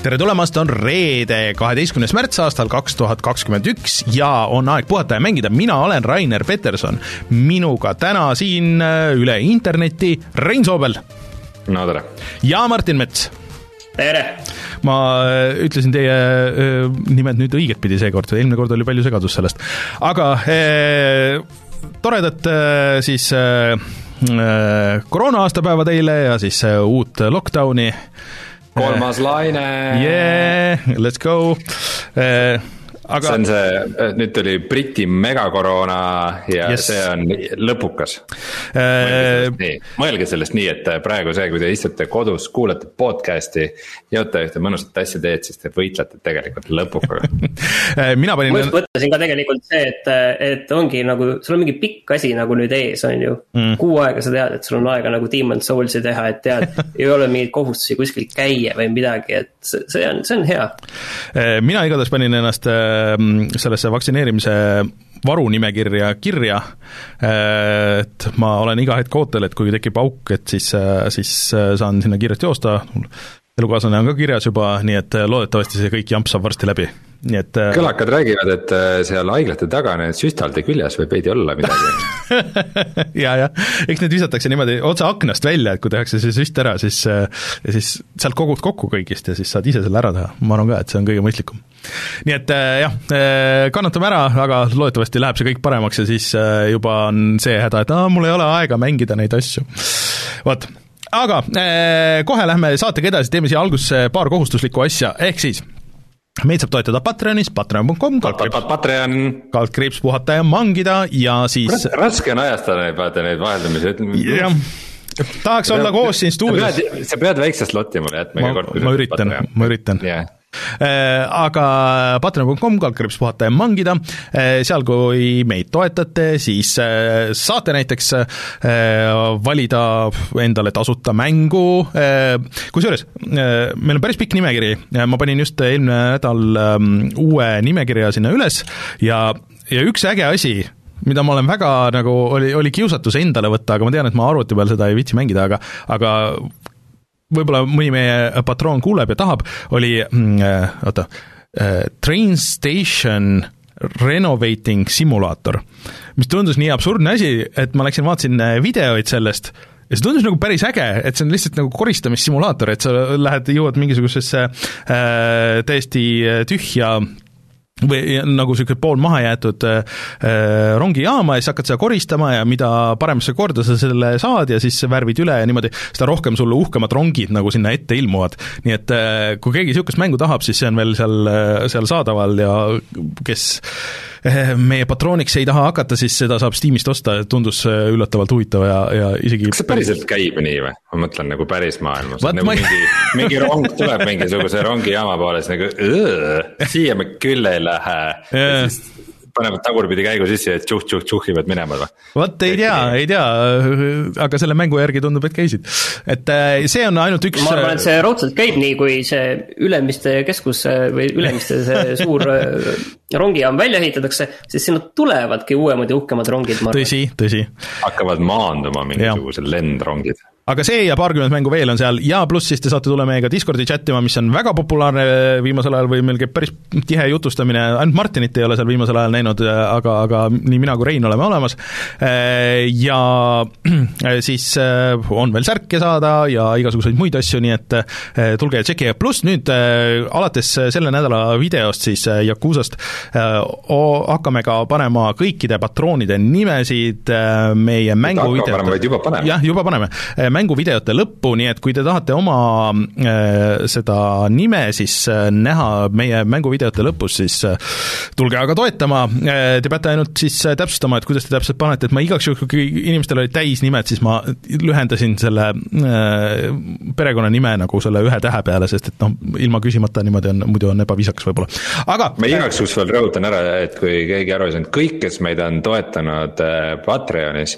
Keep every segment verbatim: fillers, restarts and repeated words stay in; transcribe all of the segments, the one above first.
tere tulemast, on reede, kaheteistkümnes märts aastal kaks tuhat kakskümmend üks ja on aeg puhata ja mängida. Mina olen Rainer Peterson, minuga täna siin üle interneti Rein Soobel. No tere. Ja Martin Mets. Tere. Ma ütlesin teie äh, nimed nüüd õiget pidi seekord, eelmine kord oli palju segadus sellest. Aga äh, toredat äh, siis äh, koroona aastapäeva teile ja siis äh, uut lockdowni. Kolmas laine. Yeah, let's go. Äh, aga... See on see, nüüd tuli Briti megakoroona ja yes. See on lõpukas. Mõelge sellest, nii. Mõelge sellest nii, et praegu see, kui te istute kodus, kuulate podcasti, jõute ühte mõnusat asja teed, siis te võitlete tegelikult lõpukaga. Mina panin... Ma just mõtlesin ka tegelikult see, et, et ongi nagu, sul on mingi pikk asi nagu nüüd ees, on ju. Mm. Kuu aega sa tead, et sul on aega nagu Demon's Soulsi teha, et tead, ei ole mingid kohustusi kuskil käia või midagi, et see on, see on hea. Mina igatahes panin ennast sellesse vaktsineerimise varunimekirja kirja, et ma olen iga hetk ootel, et kui tekib auk, et siis, siis saan sinna kiirelt joosta, elukaaslane on ka kirjas juba, nii et loodetavasti see kõik jamp saab varsti läbi. Nii et kõlakad räägivad, et seal haiglate taga need süstalde küljes võib veidi olla midagi. ja, ja, eks need visatakse niimoodi otsa aknast välja, et kui tehakse see süst ära, siis, ja siis sealt kogud kokku kõigist ja siis saad ise selle ära teha. Ma arvan ka, et see on kõige mõistlikum. Nii et jah, kannatame ära, aga loodetavasti läheb see kõik paremaks ja siis juba on see häda, et ah, mul ei ole aega mängida neid asju. Vaat, aga kohe lähme saatega edasi, teeme siia algusse paar kohustuslikku asja, ehk siis meid saab toetada Patreonis, patreon punkt com, Patreon. Kaldkriips puhata ja mangida ja siis... Raske on ajastada neid, vaata neid vaheldamisi. Jah, tahaks olla koos siin stuudios. Sa pead väikse slotti mulle jätma ma, kord, ma üritan, ma üritan. Yeah. Aga patreon punkt com, Kaldkriips puhata ja mangida, seal kui meid toetate, siis saate näiteks valida endale tasuta mängu, kusjuures meil on päris pikk nimekiri, ma panin just eelmine nädal uue nimekirja sinna üles ja, ja üks äge asi, mida ma olen väga nagu, oli, oli kiusatus endale võtta, aga ma tean, et ma arvuti peal seda ei viitsi mängida, aga, aga võib-olla mõni meie patroon kuuleb ja tahab, oli äh, oota, äh, Train Station Renovating Simulator, mis tundus nii absurdne asi, et ma läksin vaatasin videoid sellest ja see tundus nagu päris äge, et see on lihtsalt nagu koristamisssimulaator, et sa lähed, jõuad mingisugusesse äh, täiesti tühja või nagu selline pool maha jäetud äh, rongijaama ja siis hakkad seda koristama ja mida paremasse korda sa selle saad ja siis värvid üle ja niimoodi, seda rohkem sulle uhkemad rongid nagu sinna ette ilmuvad. Nii et äh, kui keegi niisugust mängu tahab, siis see on veel seal, seal saadaval ja kes äh, meie patrooniks ei taha hakata, siis seda saab Steamist osta, tundus üllatavalt huvitav ja, ja isegi... Kas see päriselt käib nii või? Ma mõtlen nagu päris maailmas. Nagu ma... mingi, mingi rong tuleb mingisuguse rongijaama poole, siis nagu õõ, siia me küll ei lähe ja siis panevad tagurpidi käigu sisse, et tšuh-tšuh-tšuhivad minema. Vot ei tea, ei tea, aga selle mängu järgi tundub, et käisid. Et see on ainult üks... Ma arvan, et see raudselt käib nii, kui see Ülemiste keskus või Ülemiste see suur rongijaam välja ehitatakse, siis sinna tulevadki uuemad ja uhkemad rongid. Tõsi, tõsi. Hakkavad maanduma mingisugused lendrongid. Aga see ja paarkümmend mängu veel on seal ja pluss siis te saate tule meiega Discordi chattima, mis on väga populaarne viimasel ajal või meil käib päris tihe jutustamine, ainult Martinit ei ole seal viimasel ajal näinud, aga, aga nii mina kui Rein oleme olemas ja siis on veel särke saada ja igasuguseid muid asju, nii et tulge ja tšekke ja pluss nüüd alates selle nädala videost siis Yakuzast hakkame ka panema kõikide patroonide nimesid meie mängu videote. Jah, juba paneme mänguvideote lõppu, nii et kui te tahate oma äh, seda nime siis äh, näha meie mänguvideote lõpus, siis äh, tulge aga toetama. Äh, te peate ainult siis äh, täpsustama, et kuidas te täpselt panete, et ma igaks juhul, kui inimestel oli täis nimed, siis ma lühendasin selle äh, perekonnanime nagu selle ühe tähe peale, sest et noh, ilma küsimata niimoodi on, muidu on ebaviisakas võib-olla. Aga ma igaks juhul veel rõhutan ära, et kui keegi aru ei saanud, kõik, kes meid on toetanud äh, Patreonis,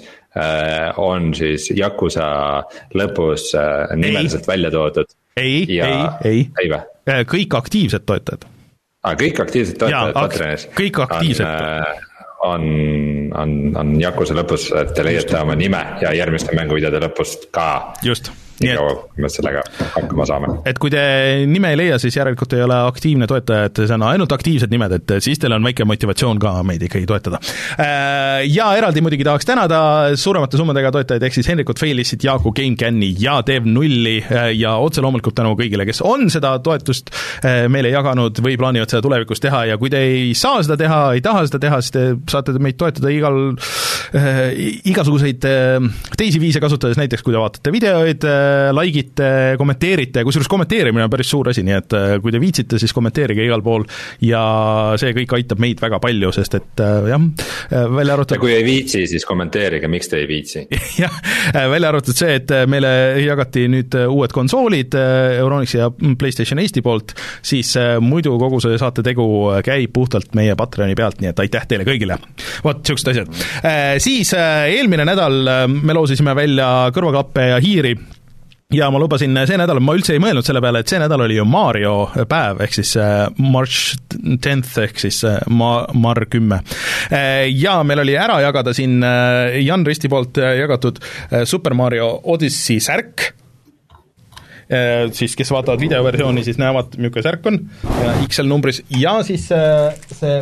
on siis Yakuza lõpus nimeliselt välja toodud. Ei, ja... ei, ei, ei. Kõik aktiivsed toetajad. Ah, kõik aktiivsed toetajad Patreonis. Kõik aktiivsed. On, on, on Yakuza lõpus, et te leiate oma nime ja järgmiste mänguvideode lõpust ka. Just. nii kaua, kui me sellega hakkama saame. Et kui te nime ei leia, siis järelikult ei ole aktiivne toetaja, et see on ainult aktiivsed nimed, et siis teil on väike motivatsioon ka meid ikkagi toetada. Ja eraldi muidugi tahaks tänada suuremate summadega toetajaid, ehk siis Henrikut Feilissit, Jaaku GameCami ja Dev Nulli ja otse loomulikult tänu kõigile, kes on seda toetust meile jaganud või plaanivad seda tulevikus teha ja kui te ei saa seda teha, ei taha seda teha, siis te saate meid toetada igal äh, igasuguseid äh, teisi viise kasutades, näiteks kui te vaatate videoid, äh, likeite, kommenteerite, kusjuures kommenteerimine on päris suur asi, nii et äh, kui te viitsite, siis kommenteerige igal pool ja see kõik aitab meid väga palju, sest et äh, jah, välja arvatud ja kui ei viitsi, siis kommenteerige, miks te ei viitsi. jah, välja arvatud see, et meile jagati nüüd uued konsoolid Euronixi ja PlayStation Eesti poolt, siis äh, muidu kogu see saate tegu käib puhtalt meie Patreoni pealt, nii et aitäh teile kõigile. Vot, siuksed asjad. Äh, siis äh, eelmine nädal äh, me loosisime välja kõrvaklappe ja hiiri ja ma lubasin see nädal, ma üldse ei mõelnud selle peale, et see nädal oli ju Mario päev, ehk siis äh, March tenth, ehk siis äh, ma-, Mar kümme. Äh, ja meil oli ära jagada siin äh, Jan Risti poolt äh, jagatud äh, Super Mario Odyssey särk, siis kes vaatavad videoversiooni, siis näevad, milline särk on ja X L numbris ja siis äh, see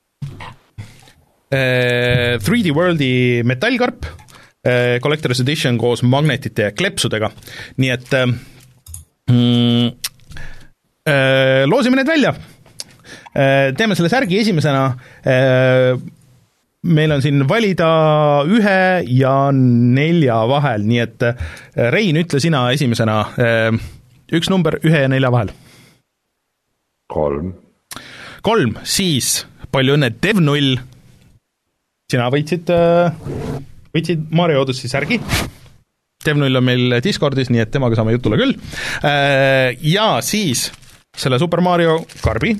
äh, three D Worldi metallkarp äh, Collector's Edition koos magnetite ja klepsudega, nii et äh, äh, loosime need välja äh, teeme selle särgi esimesena äh, meil on siin valida ühe ja nelja vahel, nii et Rein, ütle sina esimesena üks number ühe ja nelja vahel. Kolm. Kolm, siis palju õnne, Dev Null. Sina võitsid, võitsid Mario Odyssey särgi. Dev Null on meil Discordis, nii et temaga saame jutule küll. Ja siis selle Super Mario karbi.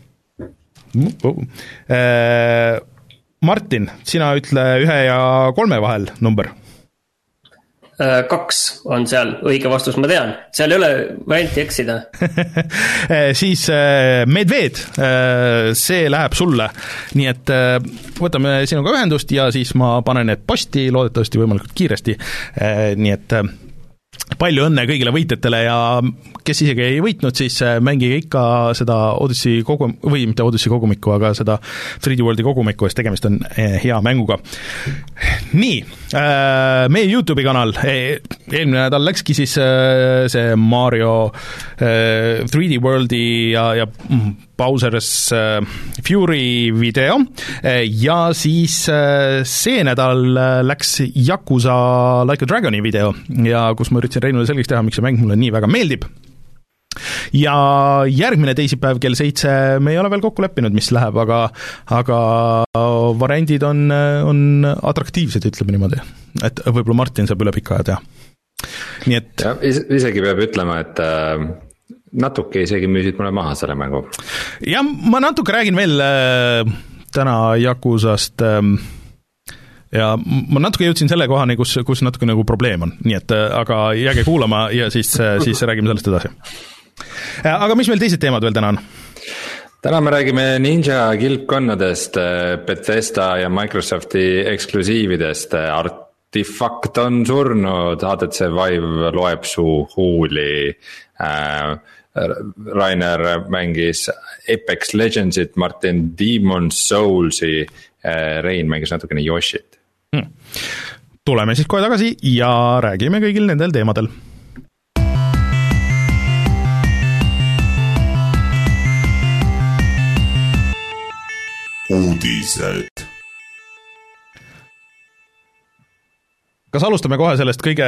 Martin, sina ütle ühe ja kolme vahel number. Kaks on seal, õige vastus, ma tean. Seal ei ole varianti eksida. Siis Medved, see läheb sulle. Nii et võtame sinuga ühendust ja siis ma panen need posti, loodetavasti võimalikult kiiresti. Nii et palju õnne kõigile võitjatele ja kes isegi ei võitnud, siis mängige ikka seda Odyssey kogum-, või mitte Odyssey kogumikku, aga seda three D Worldi kogumikku, sest tegemist on hea mänguga. Nii, meie YouTube'i kanal, eelmine nädal läkski siis see Mario three D Worldi ja, ja Bowser's Fury video ja siis see nädal läks Yakuza Like a Dragoni video ja kus ma üritasin Reinule selgeks teha, miks see mäng mulle nii väga meeldib. Ja järgmine teisipäev kell seitse me ei ole veel kokku leppinud, mis läheb, aga, aga variandid on, on atraktiivsed, ütleme niimoodi. Et võib-olla Martin saab üle pika aja teha. Nii et... Ja, isegi peab ütlema, et äh, natuke isegi müüsid mulle maha selle mängu. Ja ma natuke räägin veel äh, täna Yakuzast äh, ja ma natuke jõudsin selle kohani, kus, kus natuke nagu probleem on, nii et aga jääge kuulama ja siis, siis räägime sellest edasi. Aga mis meil teised teemad veel täna on? Täna me räägime Ninja kilpkonnadest, Bethesda ja Microsofti eksklusiividest, Artifact on surnud, H T C Vive loeb su huuli, äh, Rainer mängis Apex Legendsit, Martin Demon's Soulsi, Rein mängis natukene Yoshit. Hmm. Tuleme siis kohe tagasi ja räägime kõigil nendel teemadel. Uudised. Kas alustame kohe sellest kõige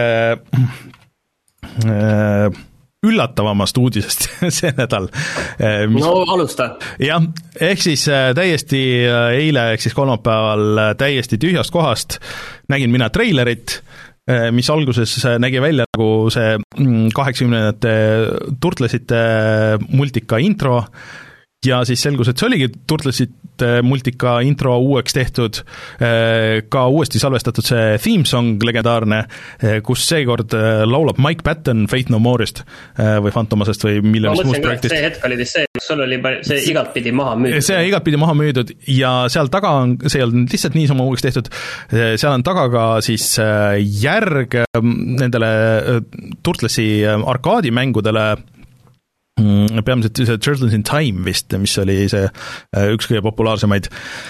äh, üllatavamast uudisest see nädal. Mis... No alusta. Jah, ehk siis täiesti eile, ehk siis kolmapäeval täiesti tühjast kohast nägin mina treilerit, mis alguses nägi välja nagu see kaheksakümnendate turtlesite multika intro, ja siis selgus, et see oligi Turtlesid multika intro uueks tehtud, ka uuesti salvestatud see theme song legendaarne, kus seekord laulab Mike Patton Faith No More'ist või Fantomasest või miljonist muust projektist. See hetk oli see, kus sul oli see igatpidi maha müüdud. See igatpidi maha müüdud ja seal taga on, see ei olnud lihtsalt niisama uueks tehtud, seal on taga ka siis järg nendele Turtlesi arkaadimängudele, peamiselt see Turtles in Time vist, mis oli see üks kõige populaarsemaid.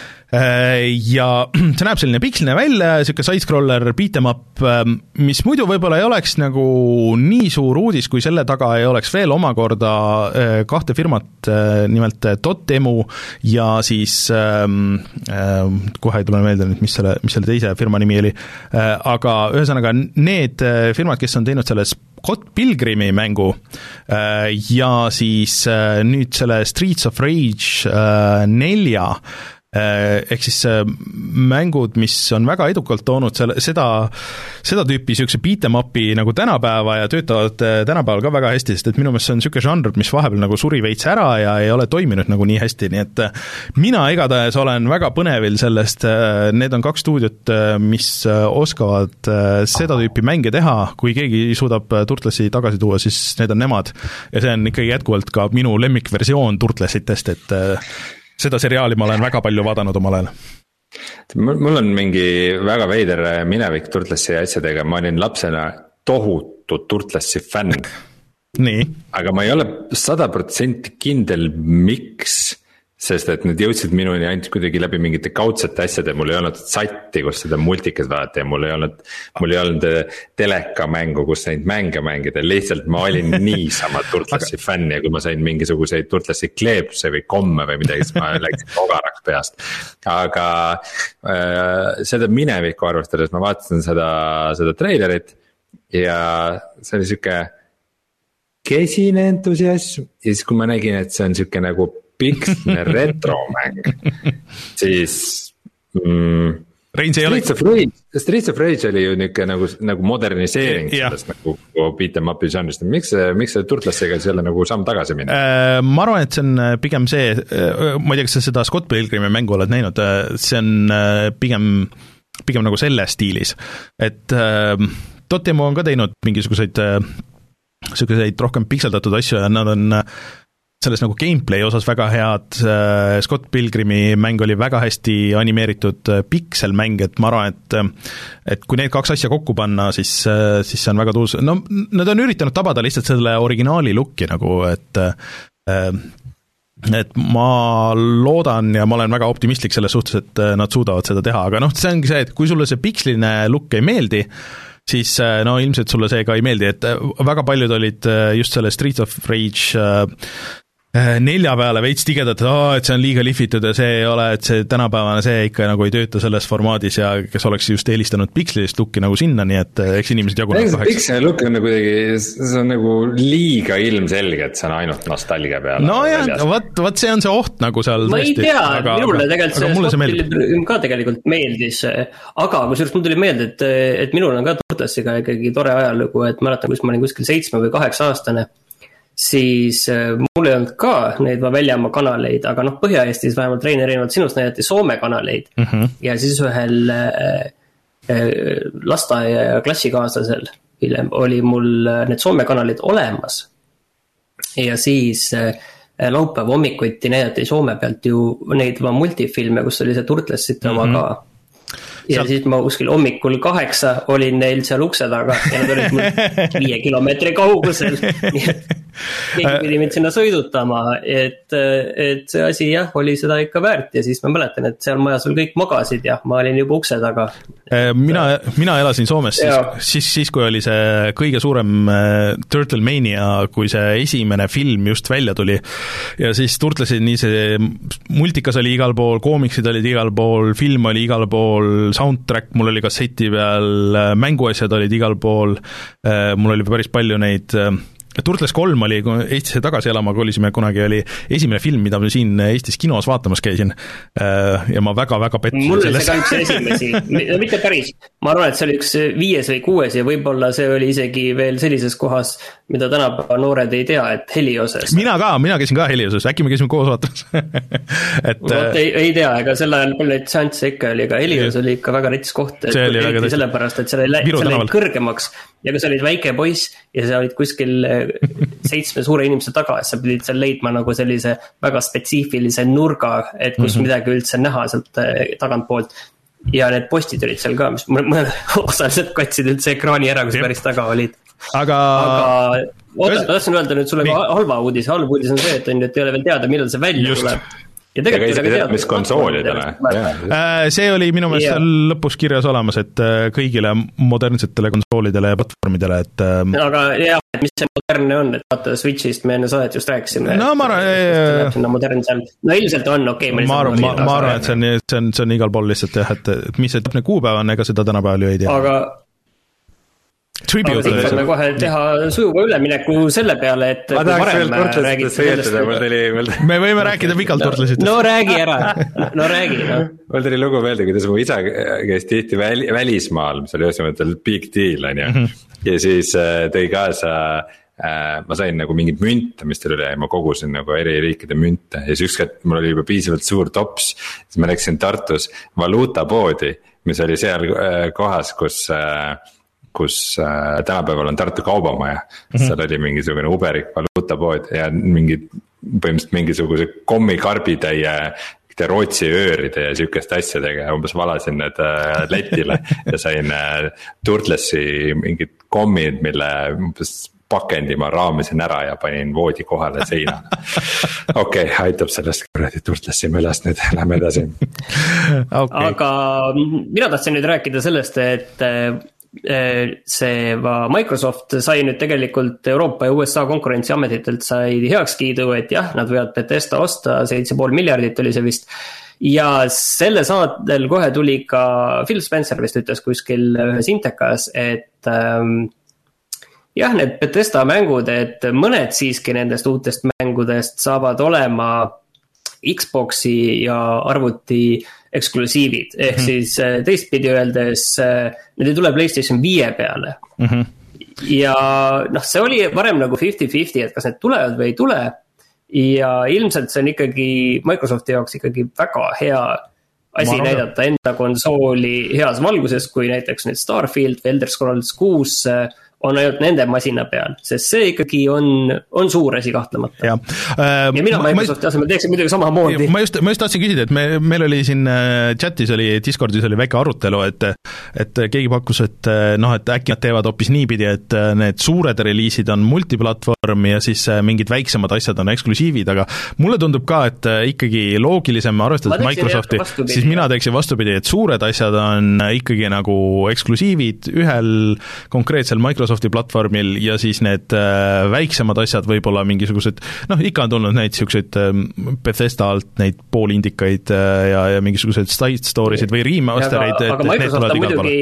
Ja see näeb selline piksline välja, niisugune side-scroller beat em up, mis muidu võib-olla ei oleks nagu nii suur uudis, kui selle taga ei oleks veel omakorda kahte firmat, nimelt Dotemu ja siis kohe ei tule meelde nüüd, mis selle, mis selle teise firma nimi oli, aga ühesõnaga need firmad, kes on teinud selle Scott Pilgrimi mängu ja siis nüüd selle Streets of Rage nelja, ehk siis mängud, mis on väga edukalt toonud selle, seda, seda tüüpi niisuguse beat em up'i nagu tänapäeva ja töötavad tänapäeval ka väga hästi, sest et minu meelest see on niisugune žanr, mis vahepeal nagu suri veits ära ja ei ole toiminud nagu nii hästi, nii et mina igatahes olen väga põnevil sellest, need on kaks stuudiot, mis oskavad seda tüüpi mänge teha, kui keegi suudab Turtlesi tagasi tuua, siis need on nemad ja see on ikkagi jätkuvalt ka minu lemmikversioon Turtlesitest, et seda seriaali ma olen väga palju vaadanud omal ajal. Mul on mingi väga veider minevik Turtlesi asjadega, ma olin lapsena tohutu Turtlesi fänn. Nii. Aga ma ei ole sada protsenti kindel, miks, sest et need jõudsid minuni ainult kuidagi läbi mingite kaudsete asjade, mul ei olnud satti, kus seda multikat vaadata ja mul ei olnud, mul ei olnud telekamängu, kus neid mänge mängida, lihtsalt ma olin niisama Turtlesi fänn ja kui ma sain mingisuguseid Turtlesi kleepse või komme või midagi, siis ma läksin ogaraks peast. Aga äh, seda minevikku arvestades ma vaatasin seda, seda treilerit ja see oli siuke kesine entusiasm ja siis kui ma nägin, et see on siuke nagu piksne retromäng, siis mm, Streets of Rage, Streets of Rage oli ju niuke nagu, nagu moderniseering ja. Sellest nagu beat em up'i žanrist, miks see, miks see Turtlesega selle nagu samm tagasi minna? Ma arvan, et see on pigem see, ma ei tea, kas sa seda Scott Pilgrimi mängu oled näinud, see on pigem, pigem nagu selle stiilis, et Dotemu on ka teinud mingisuguseid selliseid rohkem pikseldatud asju ja nad on selles nagu gameplay osas väga head, Scott Pilgrimi mäng oli väga hästi animeeritud pikselmäng, et ma arvan, et et kui need kaks asja kokku panna, siis, siis see on väga tuus, no nad on üritanud tabada lihtsalt selle originaali looki nagu, et et ma loodan ja ma olen väga optimistlik selles suhtes, et nad suudavad seda teha, aga noh, see ongi see, et kui sulle see piksline look ei meeldi, siis no ilmselt sulle see ka ei meeldi, et väga paljud olid just selle Streets of Rage nelja peale veits tigedad, et, oh, et see on liiga lihvitud ja see ei ole, et see tänapäevane see ikka nagu ei tööta selles formaadis ja kes oleks just eelistanud pikslist looki nagu sinna, nii et eks inimesed jagunevad kaheks. Piksline look on nagu kuidagi, see on nagu liiga ilmselge, et see on ainult nostalgia peale. No jah, võt, võt see on see oht nagu seal ma tõesti. Ma ei tea, aga, minule tegelikult see Scott Pilgrim ka tegelikult meeldis, aga kui sellest mul tuli meelde, et, et minul on ka Turtlesiga ikkagi tore ajalugu, et mäletan, kus ma olin kuskil seitsme või kaheksa aastane, siis mul ei olnud ka neid väljamaa kanaleid, aga noh, Põhja-Eestis vähemalt Reiner erinevalt sinust näidati Soome kanaleid mm -hmm. ja siis ühel äh, lasteaia ja klassikaaslasel hiljem oli mul need Soome kanalid olemas ja siis äh, laupäeva hommikuti näidati Soome pealt ju neid multifilme, kus oli see Turtlesite oma mm -hmm. ka ja seal... siis ma kuskil hommikul kaheksa olin neil seal ukse taga ja nad olid mul viie kilomeetri kaugusel nii et keegi pidi mind sinna sõidutama, et, et see asi jah, oli seda ikka väärt ja siis ma mäletan, et seal majas veel kõik magasid ja ma olin juba ukse taga. Mina, mina elasin Soomes siis, siis, siis, kui oli see kõige suurem Turtle Mania, kui see esimene film just välja tuli ja siis Turtlesid nii see multikas oli igal pool, koomiksid olid igal pool, film oli igal pool, soundtrack mul oli kasseti peal, mänguasjad olid igal pool, mul oli päris palju neid Turtles kolm oli, kui Eestisse tagasi elama kolisime kunagi, oli esimene film, mida ma siin Eestis kinos vaatamas käisin ja ma väga-väga pettusin mul selles. Mul oli see ka üks esimesi, no mitte päris, ma arvan, et see oli üks viies või kuues ja võib-olla see oli isegi veel sellises kohas, mida tänapäeva noored ei tea, et Helioses. Mina ka, mina käisin ka Helioses, äkki me käisime koos vaatamas et Võt, ei, ei tea, ega selle ajal palju neid seansse ikka oli, aga Helios oli ikka väga rits koht, et eriti sellepärast, et seal oli kõrgemaks ja kui sa olid väike poiss ja sa olid kuskil seitsme suure inimese taga, sa pidid seal leidma nagu sellise väga spetsiifilise nurga, et kus mm-hmm. midagi üldse näha sealt tagantpoolt ja need postid olid seal ka, mis mõned osaliselt katsid üldse ekraani ära, kus päris taga olid. Aga, aga oota, ma tahtsin öelda nüüd sulle ka halva uudis, halva uudis on see, et, on, et ei ole veel teada, millal see välja Just. tuleb. Ja tegelikult ei teada, mis konsoolidele. See oli minu meelest seal lõpus kirjas olemas, et kõigile modernsetele konsoolidele ja platvormidele, et aga jah, et mis see modernne on, et vaata Switchist me enne saadet just rääkisime. No ma arvan, no ilmselt on, okei okay, ma arvan, ma, ma arvan, et see on, see on, see on igal pool lihtsalt jah, et, et mis see täpne kuupäev on, ega seda tänapäeval ju ei tea. Aga Tribute aga siis saame kohe teha sujuva ülemineku selle peale, et ma tahaks veel Turtlesitest veetada, mul tuli me võime rääkida pikalt Turtlesitest. No räägi ära, no räägi no. Mul tuli lugu meelde, kuidas mu isa käis tihti väl, välismaal, mis oli ühesemõttel big deal on ju mm-hmm. ja siis tõi kaasa äh, ma sain nagu mingit münte, mis teil oli, ma kogusin nagu eri riikide münte ja siis ükskord mul oli juba piisavalt suur tops, siis ma läksin Tartus valuutapoodi, mis oli seal äh, kohas, kus äh, kus äh, tänapäeval on Tartu kaubamaja mm-hmm. seal oli mingisugune uberik valuutapood ja mingi, põhimõtteliselt mingisuguse kommikarbitäie Rootsi ööride ja sükeste asjadega ja umbes valasin need äh, letile ja sain äh, Turtlesi mingid kommid, mille umbes pakendi ma raamisin ära ja panin voodi kohale seinale. Okei, okay, aitab sellest kuradi Turtlesi mälast nüüd, lähme edasi. Okay. Aga mina tahtsin nüüd rääkida sellest, et see Microsoft sai nüüd tegelikult Euroopa ja U S A konkurentsiametitelt sai heakskiidu, et jah, nad võivad Bethesda osta, seitse pool miljardit oli see vist. Ja selle saatel kohe tuli ka Phil Spencer vist ütles kuskil ühes intekas, et ähm, jah, need Bethesda mängud, et mõned siiski nendest uutest mängudest saavad olema Xboxi ja arvuti eksklusiivid, ehk mm-hmm. siis teistpidi öeldes need ei tule PlayStation viie peale mm-hmm. ja noh, see oli varem nagu fifty fifty, et kas need tulevad või ei tule ja ilmselt see on ikkagi Microsofti jaoks ikkagi väga hea asi näidata enda konsooli heas valguses, kui näiteks nüüd Starfield või Elder Scrolls kuus on ainult nende masina peal, sest see ikkagi on, on suur asi kahtlemata. Ja, äh, ja mina Microsofti asemel teeksin midagi samamoodi. Ma just, ma just tahtsin küsida, et me, meil oli siin chatis oli, Discordis oli väike arutelu, et, et keegi pakkus, et noh, et äkki nad teevad hoopis niipidi, et need suured reliisid on multiplatvorm ja siis mingid väiksemad asjad on eksklusiivid, aga mulle tundub ka, et ikkagi loogilisem arvestades Microsofti, siis mina teeksin vastupidi, et suured asjad on ikkagi nagu eksklusiivid ühel konkreetsel Microsoft platvormil ja siis need äh, väiksemad asjad võib-olla mingisugused, noh, ikka on tulnud neid siukseid äh, Bethesda alt neid poolindikaid äh, ja, ja mingisugused side storiesid või remastereid. Aga, aga Microsoft on muidugi,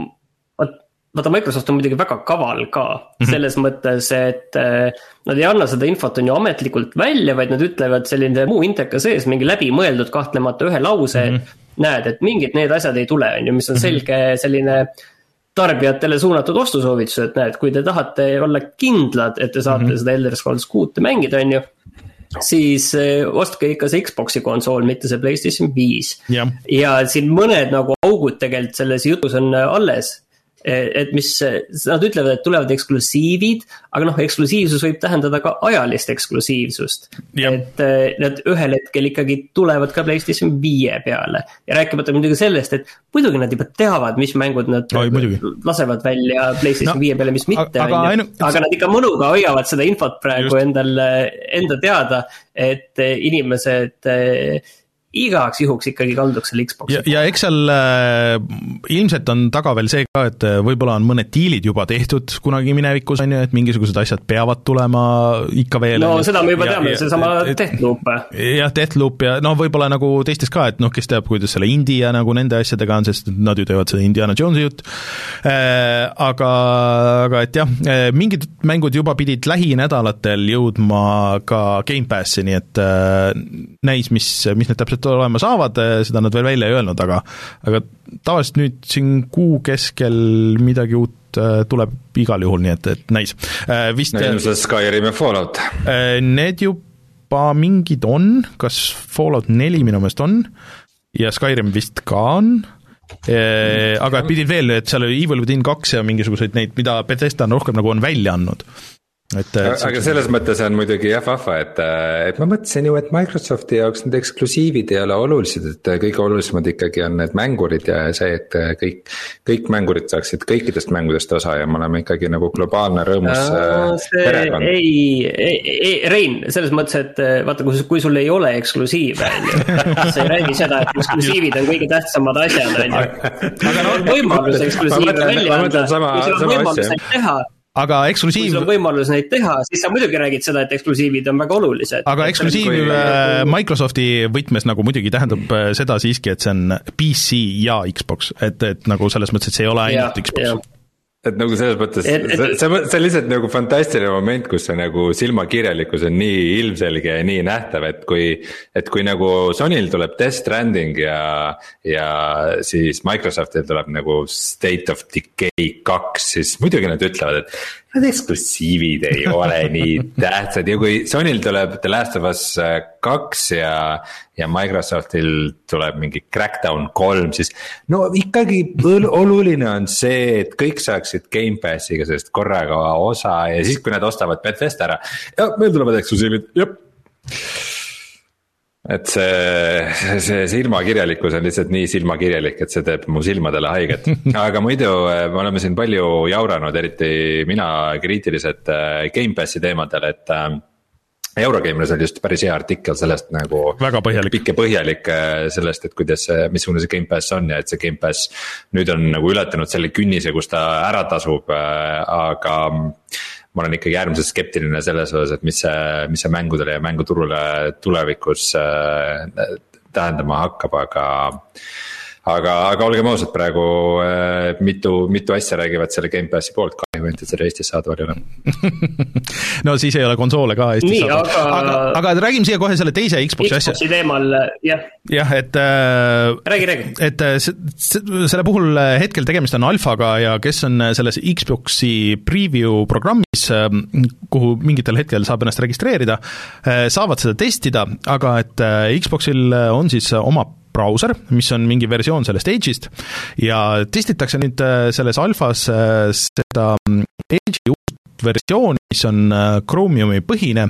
vaata Microsoft on muidugi väga kaval ka mm-hmm. selles mõttes, et äh, nad ei anna seda infot on ju ametlikult välja, vaid nad ütlevad selline muu inteka sees, mingi läbimõeldud kahtlemata ühe lause, mm-hmm. et näed, et mingid need asjad ei tule, on ju, mis on selge selline tarbijatele suunatud ostusoovitused, et näed, kui te tahate olla kindlad, et te saate mm-hmm. seda Elder Scrolls kuute mängida, on ju, siis ostke ikka see Xboxi konsool, mitte see PlayStation viis. Ja, ja siin mõned nagu augud tegelikult selles jutus on alles, et mis, nad ütlevad, et tulevad eksklusiivid, aga noh, eksklusiivsus võib tähendada ka ajalist eksklusiivsust. Ja. Et nad ühel hetkel ikkagi tulevad ka PlayStation viie peale. Ja rääkimata muidugi sellest, et muidugi nad juba teavad, mis mängud nad Oi, lasevad välja PlayStation no, viie peale, mis mitte. Aga, ainu... aga nad ikka mõnuga hoiavad seda infot praegu endal, enda teada, et inimesed igaks juhuks ikkagi kalduks selle Xboxi. ja, ja eks seal äh, ilmselt on taga veel see ka, et võib-olla on mõned diilid juba tehtud kunagi minevikus, on ju, et mingisugused asjad peavad tulema ikka veel. No seda me juba ja, teame, see sama Deathloop. jah, Deathloop ja no võib-olla nagu teistes ka, et noh, kes teab, kuidas selle indie ja nagu nende asjadega on, sest nad ju teevad seda Indiana Jonesi jutt äh,, aga, aga et jah, mingid mängud juba pidid lähinädalatel jõudma ka Game Passi, nii et äh, näis, mis, mis need täpselt olema saavad, seda nad veel välja ei öelnud, aga aga tavaliselt nüüd siin kuu keskel midagi uut tuleb igal juhul, nii et, et näis. Vist no ilmselt Skyrim ja Fallout. Need juba mingid on, kas Fallout neli minu meelest on ja Skyrim vist ka on, aga pidid veel, et seal oli Evil Within kaks ja mingisuguseid neid, mida Bethesda on rohkem nagu on välja andnud. Et, aga selles mõttes on muidugi jah vahva, et, et ma mõtlesin ju, et Microsofti jaoks need eksklusiivid ei ole olulised, et kõige olulisemad ikkagi on need mängurid ja see, et kõik, kõik mängurid saaksid kõikidest mängudest osa ja me oleme ikkagi nagu globaalne rõõmus see, perekond. Ei, ei, ei, Rein, selles mõttes, et vaata, kui, kui sul ei ole eksklusiive, sa ei räägi seda, et eksklusiivid on kõige tähtsamad asjad, on ju. Aga no võimalus eksklusiive välja anda, kui sul on võimalus neid teha, aga eksklusiiv... kui sul on võimalus neid teha, siis sa muidugi räägid seda, et eksklusiivid on väga olulised. Aga eksklusiiv kui... Microsofti võtmes nagu muidugi tähendab seda siiski, et see on P C ja Xbox, et, et nagu selles mõttes, et see ei ole ainult ja, Xbox. Ja. Et nagu selles mõttes, et, et, see, see on lihtsalt nagu fantastiline moment, kus see nagu silmakirjalikkus on nii ilmselge ja nii nähtav, et kui, et kui nagu Sonyl tuleb Death Stranding ja, ja siis Microsoftil tuleb nagu State of Decay kaks, siis muidugi nad ütlevad, et need eksklusiivid ei ole nii tähtsad ja kui Sonyl tuleb The Last of Us kaks ja, ja Microsoftil tuleb mingi Crackdown kolm, siis no ikkagi oluline on see, et kõik saaksid Game Passiga sellest korraga osa ja siis, kui nad ostavad Bethesda ära, ja meil tulevad eksklusiivid, jep. Et see, see silmakirjalikkus on lihtsalt nii silmakirjalik, et see teeb mu silmadele haiget. Aga muidu me oleme siin palju jauranud, eriti mina kriitiliselt Game Passi teemadel, et Eurogameris oli just päris hea artikkel sellest nagu väga põhjalik. Pikk ja põhjalik sellest, et kuidas, missugune see Game Pass on ja et see Game Pass nüüd on nagu ületanud selle künnise, kus ta ära tasub, aga ma olen ikkagi äärmiselt skeptiline selles osas, et mis see, mis see mängudele ja mänguturule tulevikus tähendama hakkab, aga aga, aga olgem ausad, praegu mitu, mitu asja räägivad selle Game Passi poolt, kahju, et seda Eestis saadaval ei ole. No siis ei ole konsoole ka Eestis nii, saadaval, aga, aga, aga räägime siia kohe selle teise Xboxi asja. Xboxi teemal, jah. jah, et äh, räägi, räägi. Et se, se, selle puhul hetkel tegemist on alfaga ja kes on selles Xboxi preview programmis, kuhu mingitel hetkel saab ennast registreerida, saavad seda testida, aga et Xboxil on siis oma brauser, mis on mingi versioon sellest Edge'ist ja testitakse nüüd selles alfas seda Edge'i uut versiooni, mis on Chromiumi põhine,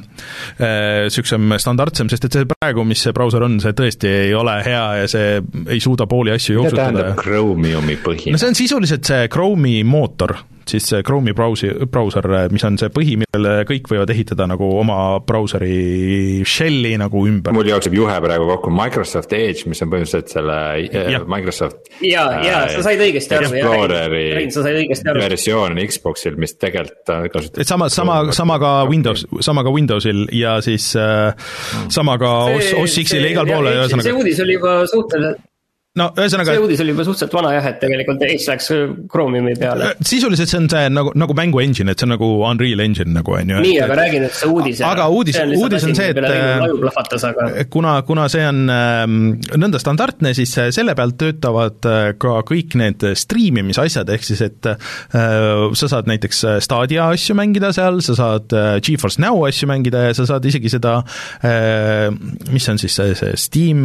süksem standardsem, sest et see praegu, mis see brauser on, see tõesti ei ole hea ja see ei suuda pooli asju jooksutada. Mida tähendab Chromiumi põhine? No see on sisuliselt see Chromi mootor, siis see Chromi browsi, browser, mis on see põhi, millele kõik võivad ehitada nagu oma brauseri shell'i nagu ümber. Mul jookseb juhe praegu kokku Microsoft Edge, mis on põhimõtteliselt selle ja. Microsoft ja, ja, sa said õigesti aru. Exploreri Rein, sa said õigesti aru. Versioon Xboxil, mis tegelikult kasutab. Et sama, sama, sama ka Windows, sama ka Windowsil ja siis äh, sama ka O S X-il ja igal poole. See uudis oli juba suhteliselt no ühesõnaga see uudis oli juba suhteliselt vana jah, et tegelikult Edge läks Chromiumi peale. Sisuliselt see on see nagu, nagu mängu engine, et see on nagu Unreal Engine nagu on ju. Nii, aga räägi nüüd see uudis. Aga uudis, see on, uudis on see, et plahvatas, aga... kuna, kuna see on äh, nõnda standardne, siis selle pealt töötavad ka kõik need streamimisasjad, ehk siis, et äh, sa saad näiteks Stadia asju mängida seal, sa saad GeForce Now asju mängida ja sa saad isegi seda äh, mis on siis see, see Steam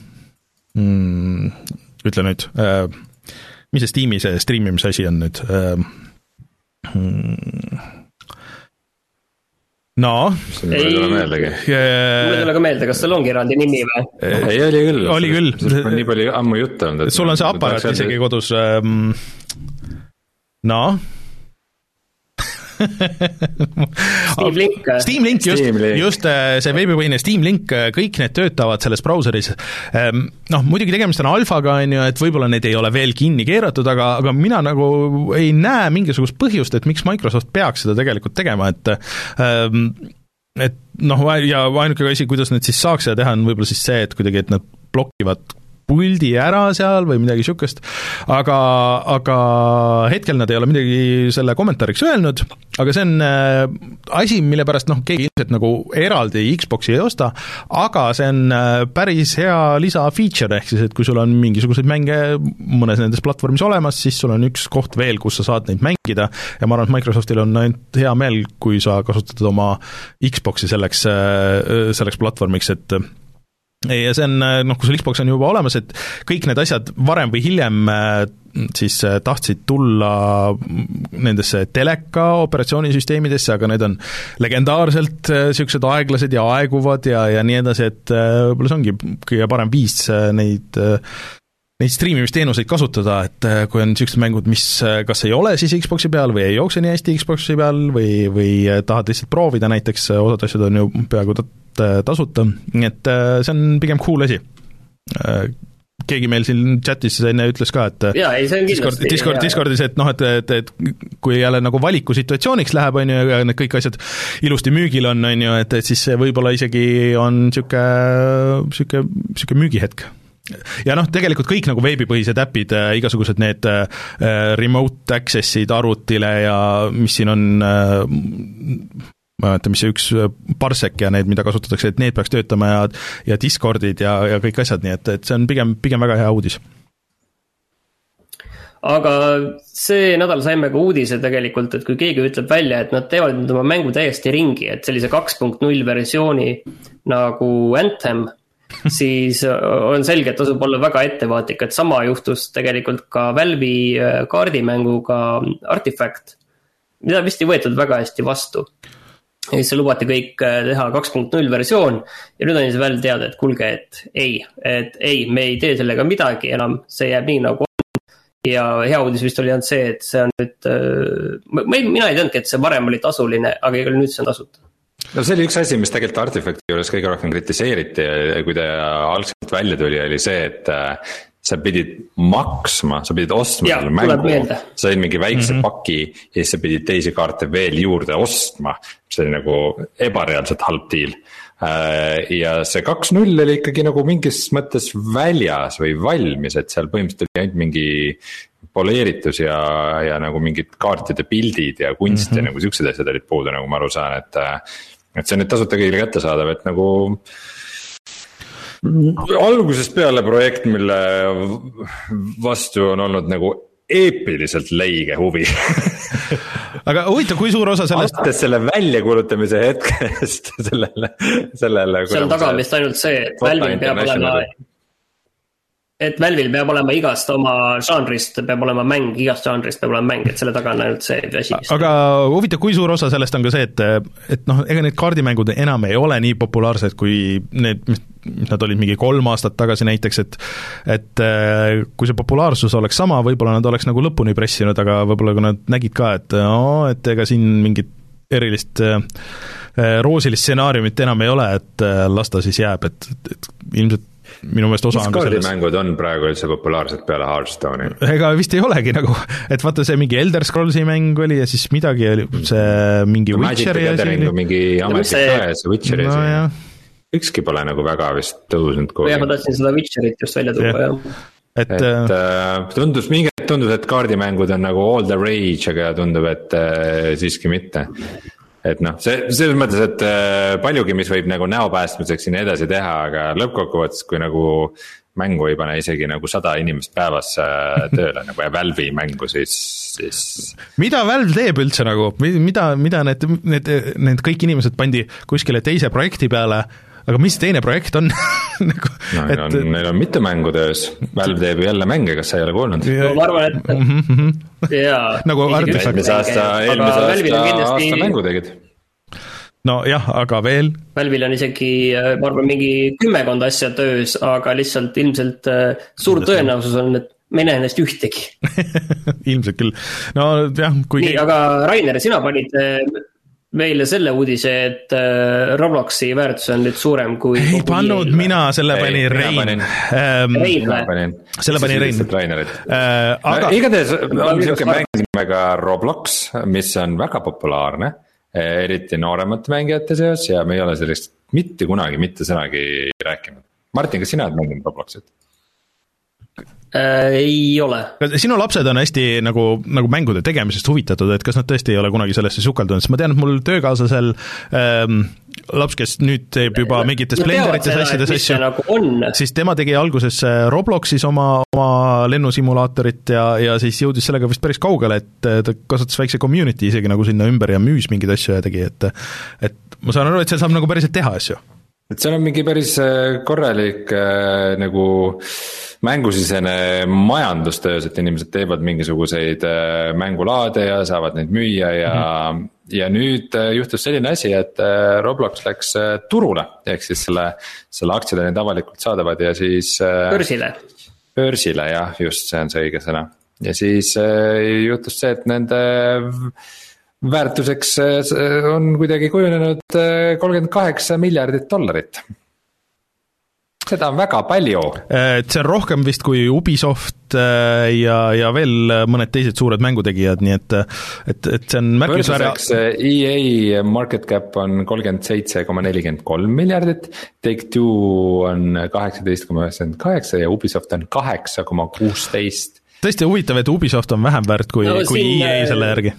Mm, ütle nüüd, äh, mis see Steam'i see streamimise asi on nüüd? Äh, mm, no. Mul ei tule meeldegi. Mul ei tule ka meelde, kas sul ongi eraldi nimi või? Ei, oli küll. Oli küll. Nii palju ammu juttu on. Sul on see aparaat isegi kodus. Ähm, no. Steam Link. Steam Link, just, just see veebipõhine Steam Link, kõik need töötavad selles brauseris. Noh, muidugi tegemist on alfaga, on ju, et võib-olla need ei ole veel kinni keeratud, aga, aga mina nagu ei näe mingisugust põhjust, et miks Microsoft peaks seda tegelikult tegema, et et noh, ja ainuke asi, kuidas need siis saaks seda teha, on võib-olla siis see, et kuidagi, et nad blokivad puldi ära seal või midagi niisugust, aga, aga hetkel nad ei ole midagi selle kommentaariks öelnud, aga see on äh, asi, mille pärast noh, keegi ilmselt nagu eraldi Xboxi ei osta, aga see on äh, päris hea lisa-feature, ehk siis, et kui sul on mingisuguseid mänge mõnes nendes platvormis olemas, siis sul on üks koht veel, kus sa saad neid mängida ja ma arvan, et Microsoftil on ainult hea meel, kui sa kasutad oma Xboxi selleks, äh, selleks platvormiks, et ja see on, noh, kui sul Xbox on juba olemas, et kõik need asjad varem või hiljem siis tahtsid tulla nendesse teleka operatsioonisüsteemidesse, aga need on legendaarselt niisugused aeglased ja aeguvad ja, ja nii edasi, et võib-olla see ongi kõige parem viis neid neid striimimisteenuseid kasutada, et kui on niisugused mängud, mis kas ei ole siis Xboxi peal või ei jookse nii hästi Xboxi peal või, või tahad lihtsalt proovida, näiteks osad asjad on ju peaaegu tasuta, nii et see on pigem cool asi. Keegi meil siin chatis enne ütles ka, et jaa, ei, see on Discord, kindlasti Discord, Discordis, et noh, et, et, et kui jälle nagu valikusituatsiooniks läheb, on ju, ja need kõik asjad ilusti müügil on, on ju, et, et siis võib-olla isegi on niisugune, niisugune, niisugune müügihetk. Ja noh, tegelikult kõik nagu veebipõhised äpid, igasugused need äh, remote access'id arvutile ja mis siin on äh, ma ei mäleta, mis see üks parsek ja need, mida kasutatakse, et need peaks töötama ja, ja Discordid ja, ja kõik asjad, nii et, et see on pigem, pigem väga hea uudis. Aga see nädal saime ka uudise tegelikult, et kui keegi ütleb välja, et nad teevad nüüd oma mängu täiesti ringi, et sellise kaks punkt null versiooni nagu Anthem, siis on selge, et tasub olla väga ettevaatlik, et sama juhtus tegelikult ka Valve'i kaardimänguga Artifact, mida vist ei võetud väga hästi vastu. Ja siis lubati kõik teha kaks punkt null versioon ja nüüd on siis veel teada, et kulge, et ei, et ei, me ei tee sellega midagi enam, see jääb nii nagu on. Ja hea uudis vist oli see, et see on nüüd, mina ei teadnudki, et see varem oli tasuline, aga igal nüüd see on tasuta. No see oli üks asi, mis tegelikult Artifacti juures kõige rohkem kritiseeriti, kui ta algselt välja tuli, oli see, et sa pidid maksma, sa pidid ostma ja, selle mängu, sa said mingi väikse mm-hmm. paki ja siis sa pidid teisi kaarte veel juurde ostma, see oli nagu ebareaalselt halb deal. Ja see kaks null oli ikkagi nagu mingis mõttes väljas või valmis, et seal põhimõtteliselt oli ainult mingi poleeritus ja, ja nagu mingid kaartide pildid ja kunst mm-hmm. ja nagu siuksed asjad olid puudu, nagu ma aru saan, et, et see on nüüd tasuta kõigile kätte saadav, et nagu algusest peale projekt, mille vastu on olnud nagu eepiliselt leige huvi. Aga huvitav, kui suur osa sellest Aastes selle väljakuulutamise hetkest sellele, sellele see on taga vist ainult see, et Valve'il peab olema et Valve'il peab olema igast oma žanrist, peab olema mäng, igast žanrist peab olema mäng, et selle taga on ainult see asi. Aga huvitav, kui suur osa sellest on ka see, et, et noh, ega need kaardimängud enam ei ole nii populaarsed, kui need, mis nad olid mingi kolm aastat tagasi näiteks, et et kui see populaarsus oleks sama, võib-olla nad oleks nagu lõpuni pressinud, aga võib-olla kui nad nägid ka, et no, et ega siin mingit erilist roosilist stsenaariumit enam ei ole, et lasta siis jääb, et, et, et ilmselt minu meelest osa mis on ka selles. Mis kaardimängud on praegu üldse populaarsed peale Hearthstone'i? Ega vist ei olegi nagu, et vaata see mingi Elder Scrollsi mäng oli ja siis midagi oli see mingi no, Witcheri asi oli. Mingi ametlik ka ja see Witcheri asi no,. Ükski pole nagu väga vist tõusnud kogu. Ja ma tahtsin seda Witcherit just välja tuua, jah. Et, et äh, tundus, mingi tundus, et kaardimängud on nagu all the rage, aga tundub, et äh, siiski mitte. Et noh, see, selles mõttes, et äh, paljugi, mis võib nagu näopäästmiseks siin edasi teha, aga lõppkokkuvõttes, kui nagu mängu ei pane isegi nagu sada inimest päevas äh, tööle nagu ja Valve'i mängu, siis, siis... Mida Valve teeb üldse nagu, mida, mida need, need, need kõik inimesed pandi kuskile teise projekti peale, aga mis teine projekt on? nagu, no, et... on, neil on mitte mängu töös, Valve teeb jälle mänge, kas sa ei ole kuulnud? No, ma arvan, et mm-hmm. jaa nagu eelmise aasta, eelmise aasta, kindlasti... aasta mängu tegid. No jah, aga veel? Valve'il on isegi, ma arvan, mingi kümmekond asja töös, aga lihtsalt ilmselt suur tõenäosus on, et ma ei näe ennast ühtegi. Ilmselt küll. No jah, kui... Nii, aga Rainer, sina panid meile selle uudise, et Robloxi väärtus on nüüd suurem kui... Ei pannud ei, mina, selle pani Rein. Rein või? Selle pani Rein. Äh, aga... Igatahes on niisugune mäng nimega Roblox, mis on väga populaarne, eriti nooremate mängijate seas ja me ei ole sellist mitte kunagi, mitte sõnagi rääkinud. Martin, kas sina oled mänginud Robloxit? Äh, ei ole. Sinu lapsed on hästi nagu, nagu mängude tegemisest huvitatud, et kas nad tõesti ei ole kunagi sellesse sukeldunud, sest ma tean, et mul töökaaslasel ähm, laps, kes nüüd teeb juba mingites blenderites asjades asju, nagu siis tema tegi alguses Robloxis oma, oma lennusimulaatorit ja, ja siis jõudis sellega vist päris kaugele, et ta kasutas väikse community isegi nagu sinna ümber ja müüs mingeid asju ja tegi, et, et ma saan aru, et seal saab nagu päriselt teha asju. Et seal on mingi päris korralik äh, nagu mängusisene majandustöös, et inimesed teevad mingisuguseid mängulaade ja saavad neid müüa ja mm-hmm. ja nüüd juhtus selline asi, et Roblox läks turule, ehk siis selle, selle aktsiad on nüüd avalikult saadavad ja siis börsile. Börsile, jah, just see on see õige sõna. Ja siis juhtus see, et nende väärtuseks on kuidagi kujunenud kolmkümmend kaheksa miljardit dollarit. Seda on väga palju. Et see on rohkem vist kui Ubisoft ja, ja veel mõned teised suured mängutegijad, nii et, et, et see on märkisväärne. E A market cap on kolmkümmend seitse koma nelikümmend kolm miljardit, Take-Two on kaheksateist koma üheksakümmend kaheksa ja Ubisoft on kaheksa koma kuusteist. Tõesti huvitav, et Ubisoft on vähem väärt kui, no, kui siin, E A selle järgi.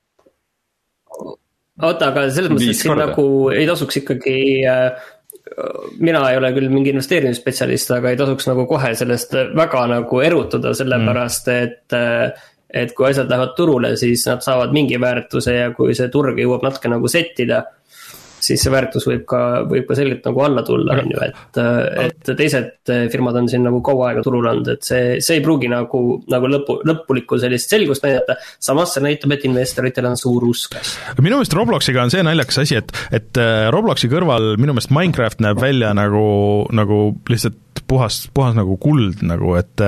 Oota, aga selles mõttes, et siin nagu ei tasuks ikkagi... mina ei ole küll mingi investeerimispetsialist, aga ei tasuks nagu kohe sellest väga nagu erutuda, sellepärast et, et kui asjad lähevad turule, siis nad saavad mingi väärtuse ja kui see turg jõuab natuke nagu settida, siis see väärtus võib ka, võib ka selgelt nagu alla tulla, on ju, et, et teised firmad on siin nagu kaua aega turul olnud, et see, see ei pruugi nagu, nagu lõpu, lõpulikku sellist selgust näidata, samas see näitab, et investoritel on suur usk. Minu meelest Robloxiga on see naljakas asi, et, et Robloxi kõrval minu meelest Minecraft näeb välja nagu, nagu lihtsalt puhas, puhas nagu kuld, nagu et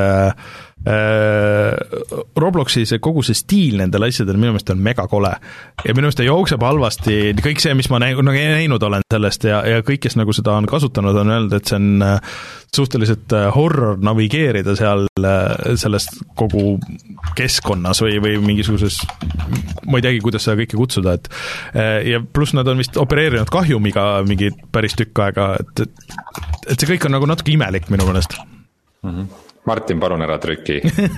Robloxi see kogu see stiil nendel asjadel minu meelest on mega kole ja minu meelest ta jookseb halvasti, kõik see, mis ma näinud, näinud olen sellest ja, ja kõik, kes nagu seda on kasutanud, on öelnud, et see on suhteliselt horror navigeerida seal sellest kogu keskkonnas või, või mingisuguses, ma ei teagi, kuidas seda kõike kutsuda, et ja pluss nad on vist opereerinud kahjumiga mingi päris tükk aega, et, et see kõik on nagu natuke imelik minu meelest. Mhm. Martin, palun ära trüki.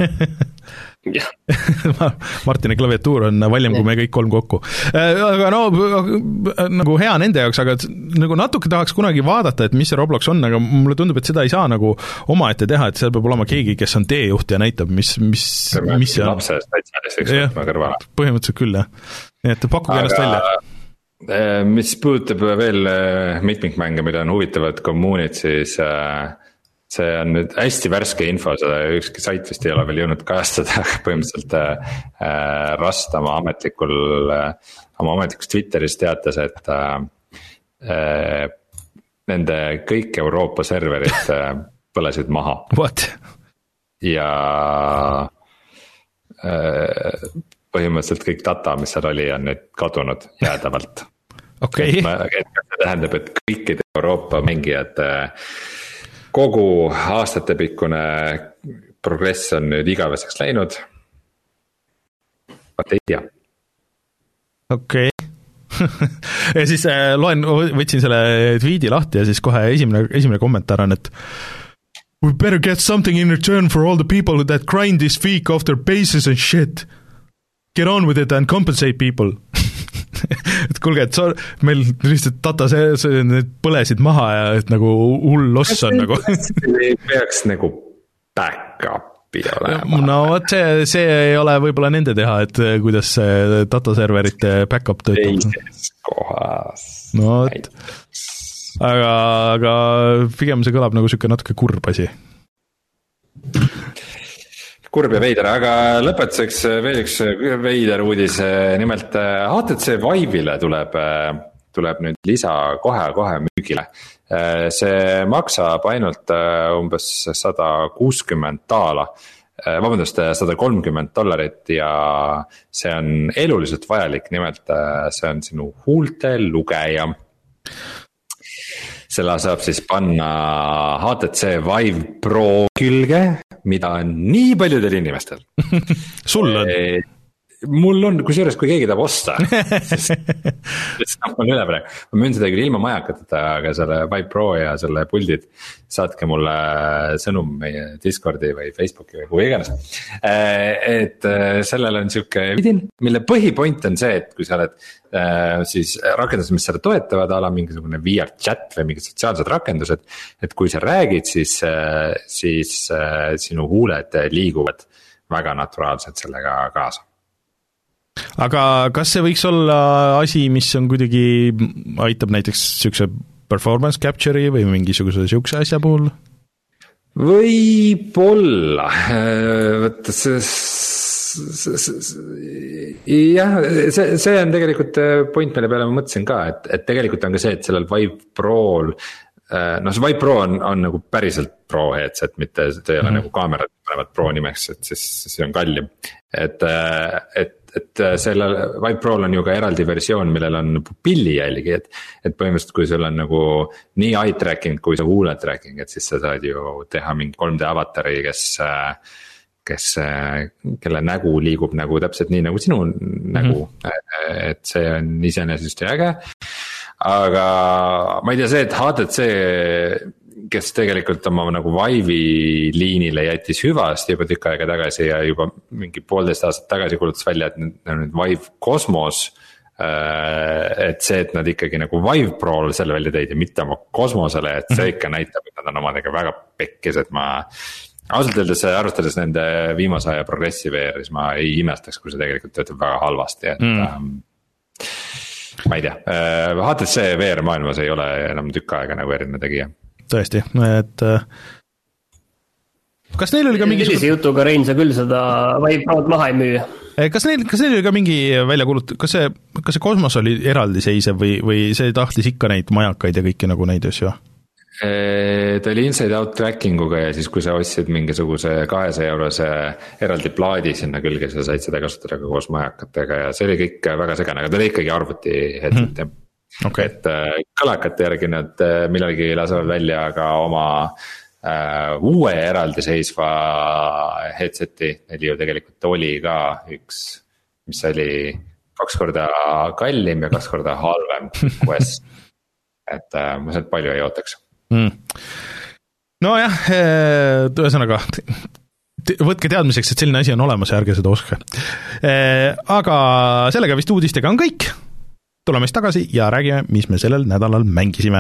Martini klaviatuur on valjem kui me kõik kolm kokku. Aga no, nagu hea nende jaoks, aga nagu natuke tahaks kunagi vaadata, et mis see Roblox on, aga mulle tundub, et seda ei saa nagu omaette teha, et seal peab olema keegi, kes on teejuht ja näitab, mis, mis, mis see on. Lapse spetsialistiks võtma kõrvale. Põhimõtteliselt küll, jah. Nii et pakkuge ennast välja. Mis puudutab veel mitmikmänge, mida on huvitavad kommuunid, siis see on nüüd hästi värske info, seda ükski sait vist ei ole veel jõudnud kajastada, põhimõtteliselt äh, Rust oma ametlikul, äh, oma ametlikus Twitteris teatas, et äh, nende kõik Euroopa serverid äh, põlesid maha. What? Ja äh, põhimõtteliselt kõik data, mis seal oli, on nüüd kadunud jäädavalt. Okay. Et, et see tähendab, et kõikide Euroopa mängijate kogu aastatepikkune progress on nüüd igaveseks läinud. Vaat ei tea. Okei. Okay. ja siis äh, loen, võtsin selle tweedi lahti ja siis kohe esimene, esimene kommentaar on, et we better get something in return for all the people that grind this week off their bases and shit. Get on with it and compensate people. et kuulge, et so, meil lihtsalt data see, see, need põlesid maha ja et nagu hull loss on nagu. peaks nagu back-upi olema. No vot, see, see ei ole võib-olla nende teha, et kuidas see dataserverite back-up töötab. Teises kohas. No vot, aga, aga pigem see kõlab nagu siuke natuke kurb asi. Kurb ja veider, aga lõpetuseks veel üks veider uudis, nimelt H T C Vive'ile tuleb, tuleb nüüd lisa kohe-kohe müügile. See maksab ainult umbes sada kuuskümmend daala vabandust, sada kolmkümmend dollarit ja see on eluliselt vajalik, nimelt see on sinu huulte lugeja. Selle saab siis panna H T C Vive Pro külge, mida on nii paljudel inimestel. Sul on? Mul on, kusjuures kui keegi tahab osta, siis on üle praegu. Ma müün seda küll ilma majakateta, aga selle Vive Pro ja selle puldid saatke mulle sõnum meie Discordi või Facebooki või kuhu iganes. Et sellel on siuke vidin, mille põhipoint on see, et kui sa oled siis rakendused, mis seda toetavad, ala mingisugune V R chat või mingid sotsiaalsed rakendused, et kui sa räägid, siis, siis sinu huuled liiguvad väga naturaalselt sellega kaasa. Aga kas see võiks olla asi, mis on kuidagi, aitab näiteks siukse performance capture'i või mingisuguse siukse asja puhul? Võib-olla, võtta see, jah, see, see on tegelikult point, mille peale ma mõtlesin ka, et, et tegelikult on ka see, et sellel Vive Pro'l, no see Vive Pro on, on nagu päriselt Pro headset, mitte see ei ole mm-hmm. nagu kaamerad panevad Pro nimeks, et siis see on kallim. Et, et, et sellel Vive Pro'l on ju ka eraldi versioon, millel on pupilli jälgi, et, et põhimõtteliselt kui sul on nagu nii eye tracking kui see huule tracking, et siis sa saad ju teha mingi kolm D avatari, kes, kes, kelle nägu liigub nagu täpselt nii nagu sinu mm-hmm. nägu, et see on iseenesest äge. Aga ma ei tea see, et H T C, kes tegelikult oma nagu Vive'i liinile jättis hüvasti juba tükk aega tagasi ja juba mingi poolteist aastat tagasi kuulutas välja, et need on nüüd Vive Cosmos. Et see, et nad ikkagi nagu Vive Pro'l selle välja teid ja mitte oma Cosmosele, et see ikka näitab, et nad on omadega väga pekkis, et ma ausalt öeldes arvestades nende viimase aja progressive V R-is ma ei imestaks, kui see tegelikult töötab väga halvasti, et mm. ma ei tea, H T C V R maailmas ei ole enam tükk aega nagu erinev tegija. Tõesti, et kas neil oli ka mingi sellise jutuga Rein, sa küll seda Vive Pro'd maha ei müü? Kas neil, kas neil oli ka mingi välja kuulut-, kas see, kas see Cosmos oli eraldiseisev või, või see tahtis ikka neid majakaid ja kõiki nagu neid asju? Ta oli inside out tracking uga ja siis kui sa ostsid mingisuguse kahesaja eurose eraldi plaadi sinna külge, sa said seda kasutada ka koos majakatega ja see oli kõik väga segane, aga ta oli ikkagi arvuti headset mm. okay. Et kõlakate järgi nad millalgi lasevad välja ka oma uh, uue eraldiseisva headseti, neil ju tegelikult oli ka üks, mis oli kaks korda kallim ja kaks korda halvem Quest, et uh, ma sealt palju ei ootaks. Mm. No jah, ühesõnaga võtke teadmiseks, et selline asi on olemas ja ärge seda oska. Aga sellega vist uudistega on kõik. Tuleme siis tagasi ja räägime, mis me sellel nädalal mängisime.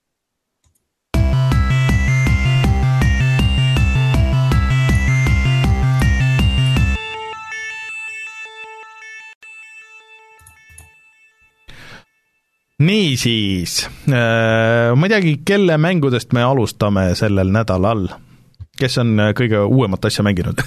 Niisiis, ma ei teagi, kelle mängudest me alustame sellel nädalal. Kes on kõige uuemat asja mänginud?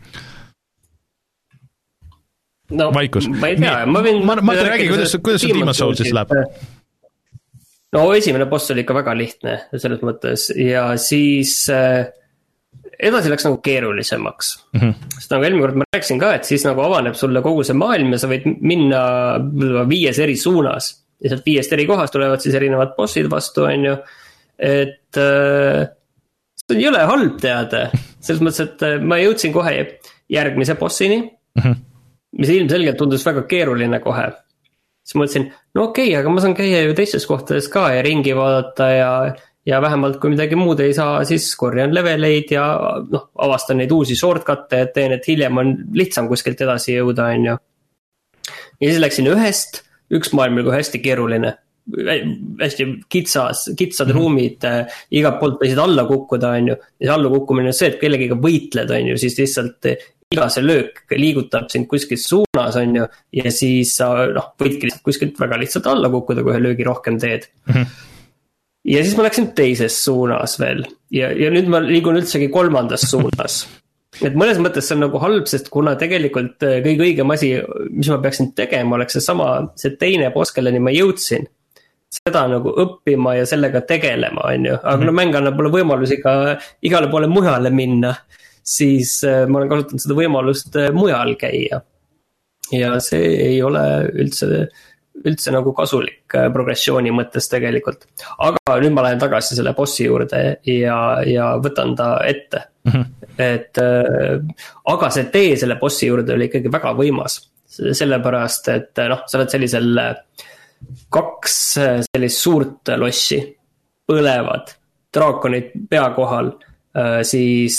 No, Vaikus. Ma ei tea, Nii, ma võin... Ma, ma te räägi, kuidas, kuidas see Demon's Souls siis läheb? No esimene boss oli ikka väga lihtne selles mõttes ja siis edasi läks nagu keerulisemaks. Mm-hmm. Sest nagu eelmine kord ma rääksin ka, et siis nagu avaneb sulle kogu see maailm ja sa võid minna viies eri suunas. Ja sealt viiest eri kohast tulevad siis erinevad bossid vastu, on ju, et äh, see on jõle halb teada, selles mõttes, et ma jõudsin kohe järgmise bossini, mm-hmm. mis ilmselgelt tundus väga keeruline kohe. Siis mõtlesin, no okei, okay, aga ma saan käia ju teistes kohtades ka ja ringi vaadata ja, ja vähemalt kui midagi muud ei saa, siis korjan leveleid ja noh, avastan neid uusi shortcut'e, et teen, et hiljem on lihtsam kuskilt edasi jõuda, on ju. Ja siis läksin ühest, üks maailm oli hästi keeruline, hästi kitsas, kitsad mm-hmm. ruumid, äh, igalt poolt võisid alla kukkuda, on ju, ja see alla kukkumine on see, et kellegiga võitled, on ju, siis lihtsalt iga see löök liigutab sind kuskilt suunas, on ju, ja siis sa noh, võidki lihtsalt kuskilt väga lihtsalt alla kukkuda, kui ühe löögi rohkem teed. Mm-hmm. Ja siis ma läksin teises suunas veel, ja, ja nüüd ma liigun üldsegi kolmandas suunas. Et mõnes mõttes see on nagu halb, sest kuna tegelikult kõige õigem asi, mis ma peaksin tegema, oleks see sama, see teine boss, kelleni ma jõudsin, seda nagu õppima ja sellega tegelema, on ju. Aga mm-hmm. no mäng annab mulle võimalusi ka igale poole mujale minna. siis ma olen kasutanud seda võimalust mujal käia. Ja see ei ole üldse, üldse nagu kasulik progressiooni mõttes tegelikult. Aga nüüd ma lähen tagasi selle bossi juurde ja, ja võtan ta ette. Mm-hmm. Et, aga see tee selle bossi juurde oli ikkagi väga võimas. Sellepärast, et noh, sa oled sellisel kaks sellist suurt lossi, põlevad, draakonid pea kohal, siis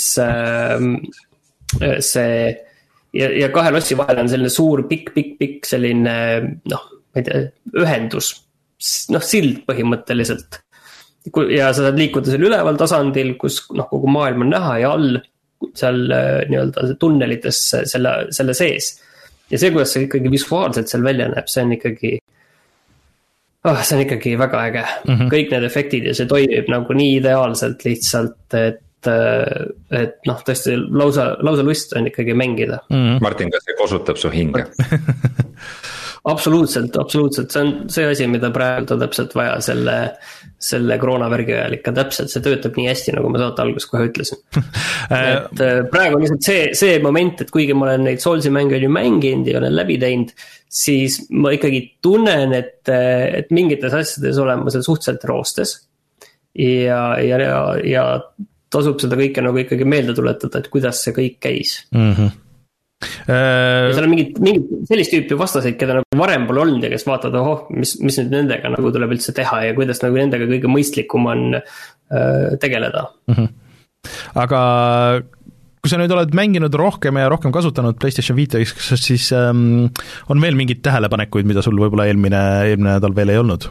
see ja, ja kahe lossi vahel on selline suur pikk, pikk, pikk selline, noh, ma ei tea, ühendus, noh, sild põhimõtteliselt. Ja sa saad liikuda seal üleval tasandil, kus noh, kogu maailm on näha ja all seal nii-öelda tunnelites selle, selle sees. Ja see, kuidas see ikkagi visuaalselt seal välja näeb, see on ikkagi, oh, see on ikkagi väga äge. Mm-hmm. Kõik need efektid ja see toimib nagu nii ideaalselt lihtsalt, et, et noh, tõesti lausa, lausa lust on ikkagi mängida. Mm-hmm. Martin, kas see kosutab su hinge? Absoluutselt, absoluutselt, see on see asi, mida praegu on täpselt vaja selle, selle koroonavärgi ajal ikka täpselt, see töötab nii hästi, nagu ma saate alguses kohe ütlesin. Et praegu on lihtsalt see, see moment, et kuigi ma olen neid Soulsi mänge ju mänginud ja olen läbi teinud, siis ma ikkagi tunnen, et, et mingites asjades olen ma seal suhteliselt roostes ja, ja, ja, ja tasub seda kõike nagu ikkagi meelde tuletada, et kuidas see kõik käis. Mhm. Ja seal on mingid, mingid sellist tüüpi vastaseid, keda nagu varem pole olnud ja kes vaatavad, oh, mis, mis nüüd nendega nagu tuleb üldse teha ja kuidas nagu nendega kõige mõistlikum on äh, tegeleda. Mm-hmm. Aga kui sa nüüd oled mänginud rohkem ja rohkem kasutanud PlayStation viis, siis ähm, on veel mingid tähelepanekuid, mida sul võib-olla eelmine, eelmine nädal veel ei olnud?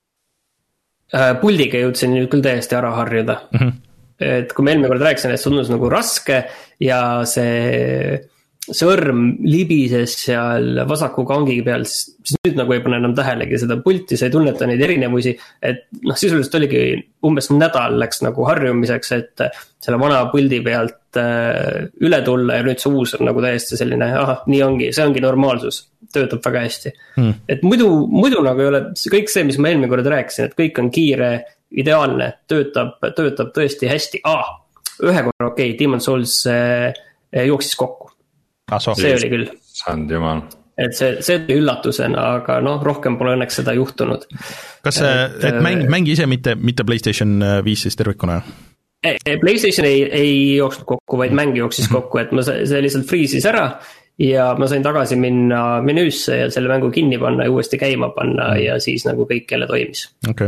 Äh, puldiga jõudsin nüüd küll täiesti ära harjuda. Mm-hmm. Et kui ma eelmine kord rääkisin, et see tundus nagu raske ja see sõrm libises seal vasaku kangi peal, siis nüüd nagu ei pane enam tähelegi seda pulti, sa ei tunneta neid erinevusi, et noh, sisuliselt oligi umbes nädal läks nagu harjumiseks, et selle vana puldi pealt üle tulla ja nüüd see uus on nagu täiesti selline, aha, nii ongi, see ongi normaalsus, töötab väga hästi. Hmm. Et muidu, muidu nagu ei ole kõik see, mis ma eelmine kord rääkisin, et kõik on kiire, ideaalne, töötab, töötab tõesti hästi. Ah, ühe korra okei, okay, Demon's Souls eh, jooksis kokku. Ah, so. See oli küll. Sand jumal. Et see, see oli üllatusena, aga noh, rohkem pole õnneks seda juhtunud. Kas see, et, et mäng, mängi ise mitte, mitte PlayStation viis siis tervikuna? PlayStation ei, ei jooksnud kokku, vaid mäng jooksis kokku, et ma, see lihtsalt freeze'is ära ja ma sain tagasi minna menüüsse ja selle mängu kinni panna ja uuesti käima panna mm. ja siis nagu kõik jälle toimis. Okay.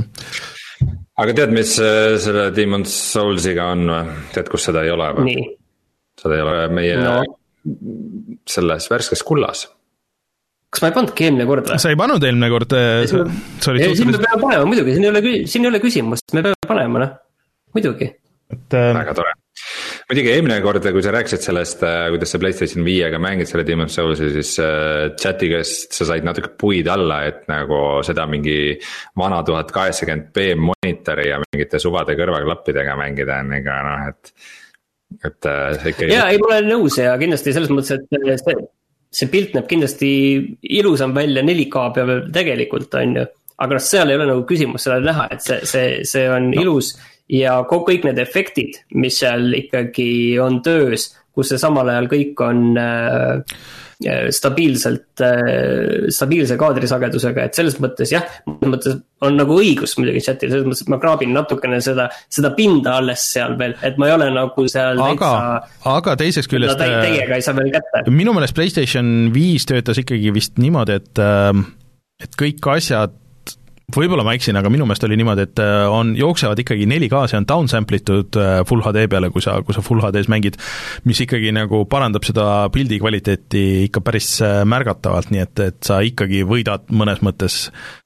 Aga tead, mis selle Demon's Soulsiga on? Tead, kus seda ei ole? Nii. Seda ei ole meie... No. Selles värskes kullas. Kas ma ei pandudki eelmine kord või? Sa ei pannud eelmine kord? Siin me peame panema, muidugi, siin ei ole, siin ei ole küsimust, me peame panema, noh, muidugi. Et, äh... väga tore. Muidugi eelmine kord, kui sa rääkisid sellest, kuidas sa PlayStation viiega mängid selle Demon's Soulsi, siis chati käest sa said natuke puid alla, et nagu seda mingi vana tuhat kaheksakümmend p monitori ja mingite suvade kõrvaklappidega mängida on ega noh, et et see ikka... Jaa, ei, ma olen nõus ja kindlasti selles mõttes, et see, see pilt näeb kindlasti ilusam välja neli K peal tegelikult on ju, aga seal ei ole nagu küsimus seda näha, et see, see, see on no. ilus ja kõik need efektid, mis seal ikkagi on töös, kus see samal ajal kõik on äh, stabiilselt äh, stabiilse kaadrisagedusega, et selles mõttes jah, mõttes on nagu õigus muidugi chatil, selles mõttes, et ma kraabin natukene seda, seda pinda alles seal veel, et ma ei ole nagu seal aga, aga teisest küljest teiega ei saa veel kätte. Minu meelest PlayStation viis töötas ikkagi vist niimoodi, et et kõik asjad võib-olla ma eksin, aga minu meelest oli niimoodi, et on, jooksevad ikkagi neli K, see on downsamplitud Full H D peale, kui sa, kui sa Full H D-s mängid, mis ikkagi nagu parandab seda pildi kvaliteeti ikka päris märgatavalt, nii et, et sa ikkagi võidad mõnes mõttes,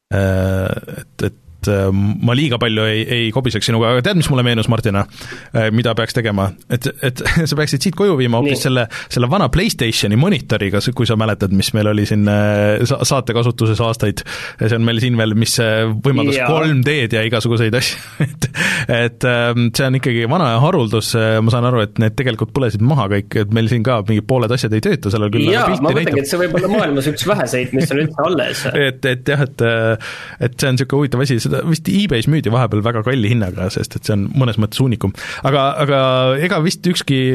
et, et ma liiga palju ei, ei kobiseks sinuga, aga tead, mis mulle meenus, Martina, mida peaks tegema, et, et sa peaksid siit koju viima hoopis selle, selle vana PlayStationi monitoriga, kui sa mäletad, mis meil oli siin saate kasutuses aastaid, see on meil siin veel, mis võimaldas ja. kolm D-d ja igasuguseid asju, et, et see on ikkagi vana ja haruldus, ma saan aru, et need tegelikult põlesid maha kõik, et meil siin ka mingi pooled asjad ei tööta, sellel küll jaa, ma mõtlengi, et see võib olla maailmas üks väheseid, mis on üldse alles. et, et jah, et, et see on niisugune huvitav asi, vist eBay's müüdi vahepeal väga kalli hinnaga, sest et see on mõnes mõttes uunikum. Aga, aga ega vist ükski,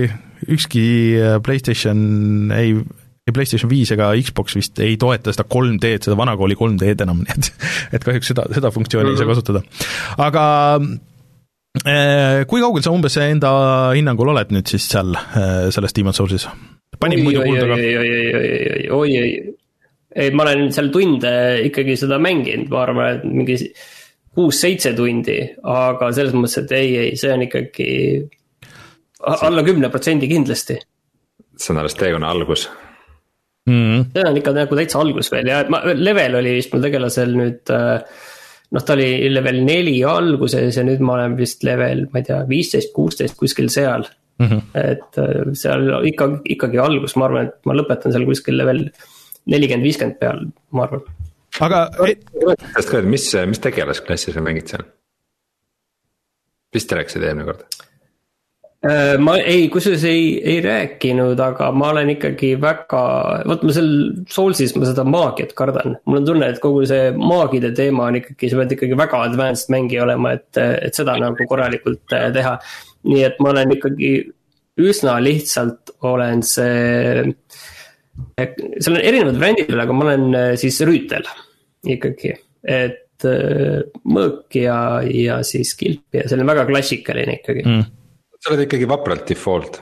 ükski PlayStation ei PlayStation viis ega Xbox vist ei toeta seda kolm D-d, seda vanakooli kolm D-d enam, nii et, et kahjuks seda, seda funktsiooni mm-hmm. ei saa kasutada. Aga eh, kui kaugel sa umbes enda hinnangul oled nüüd siis seal eh, selles Demon's Soulsis? Panin muidu kuulda ka. Oi, oi, oi, oi, oi. Ei, ma olen seal tunde ikkagi seda mänginud, ma arvan, et mingi kuus-seitse tundi, aga selles mõttes, et ei, ei, see on ikkagi alla kümne protsendi kindlasti. See on alles teekonna algus. Mm-hmm. See on ikka nagu täitsa algus veel ja ma, level oli vist mul tegelasel nüüd, noh ta oli level neli alguses ja nüüd ma olen vist level, ma ei tea, viisteist kuusteist kuskil seal, mm-hmm. et seal ikka, ikkagi algus, ma arvan, et ma lõpetan seal kuskil level nelikümmend viiskümmend peal, ma arvan. Aga mis, mis tegelasklassi sa mängid seal? Vist rääkisid eelmine kord? Ma ei, kusjuures ei, ei rääkinud, aga ma olen ikkagi väga, võt ma seal Soulsis ma seda maagiat kardan. Mul on tunne, et kogu see maagide teema on ikkagi, sa pead ikkagi väga advanced mängi olema, et, et seda nagu korralikult teha. Nii et ma olen ikkagi üsna lihtsalt olen see, seal on erinevad variandid, aga ma olen siis rüütel ikkagi, et mõõk ja, ja siis kilp ja see on väga klassikaline ikkagi. Mm. Sa oled ikkagi vapralt default.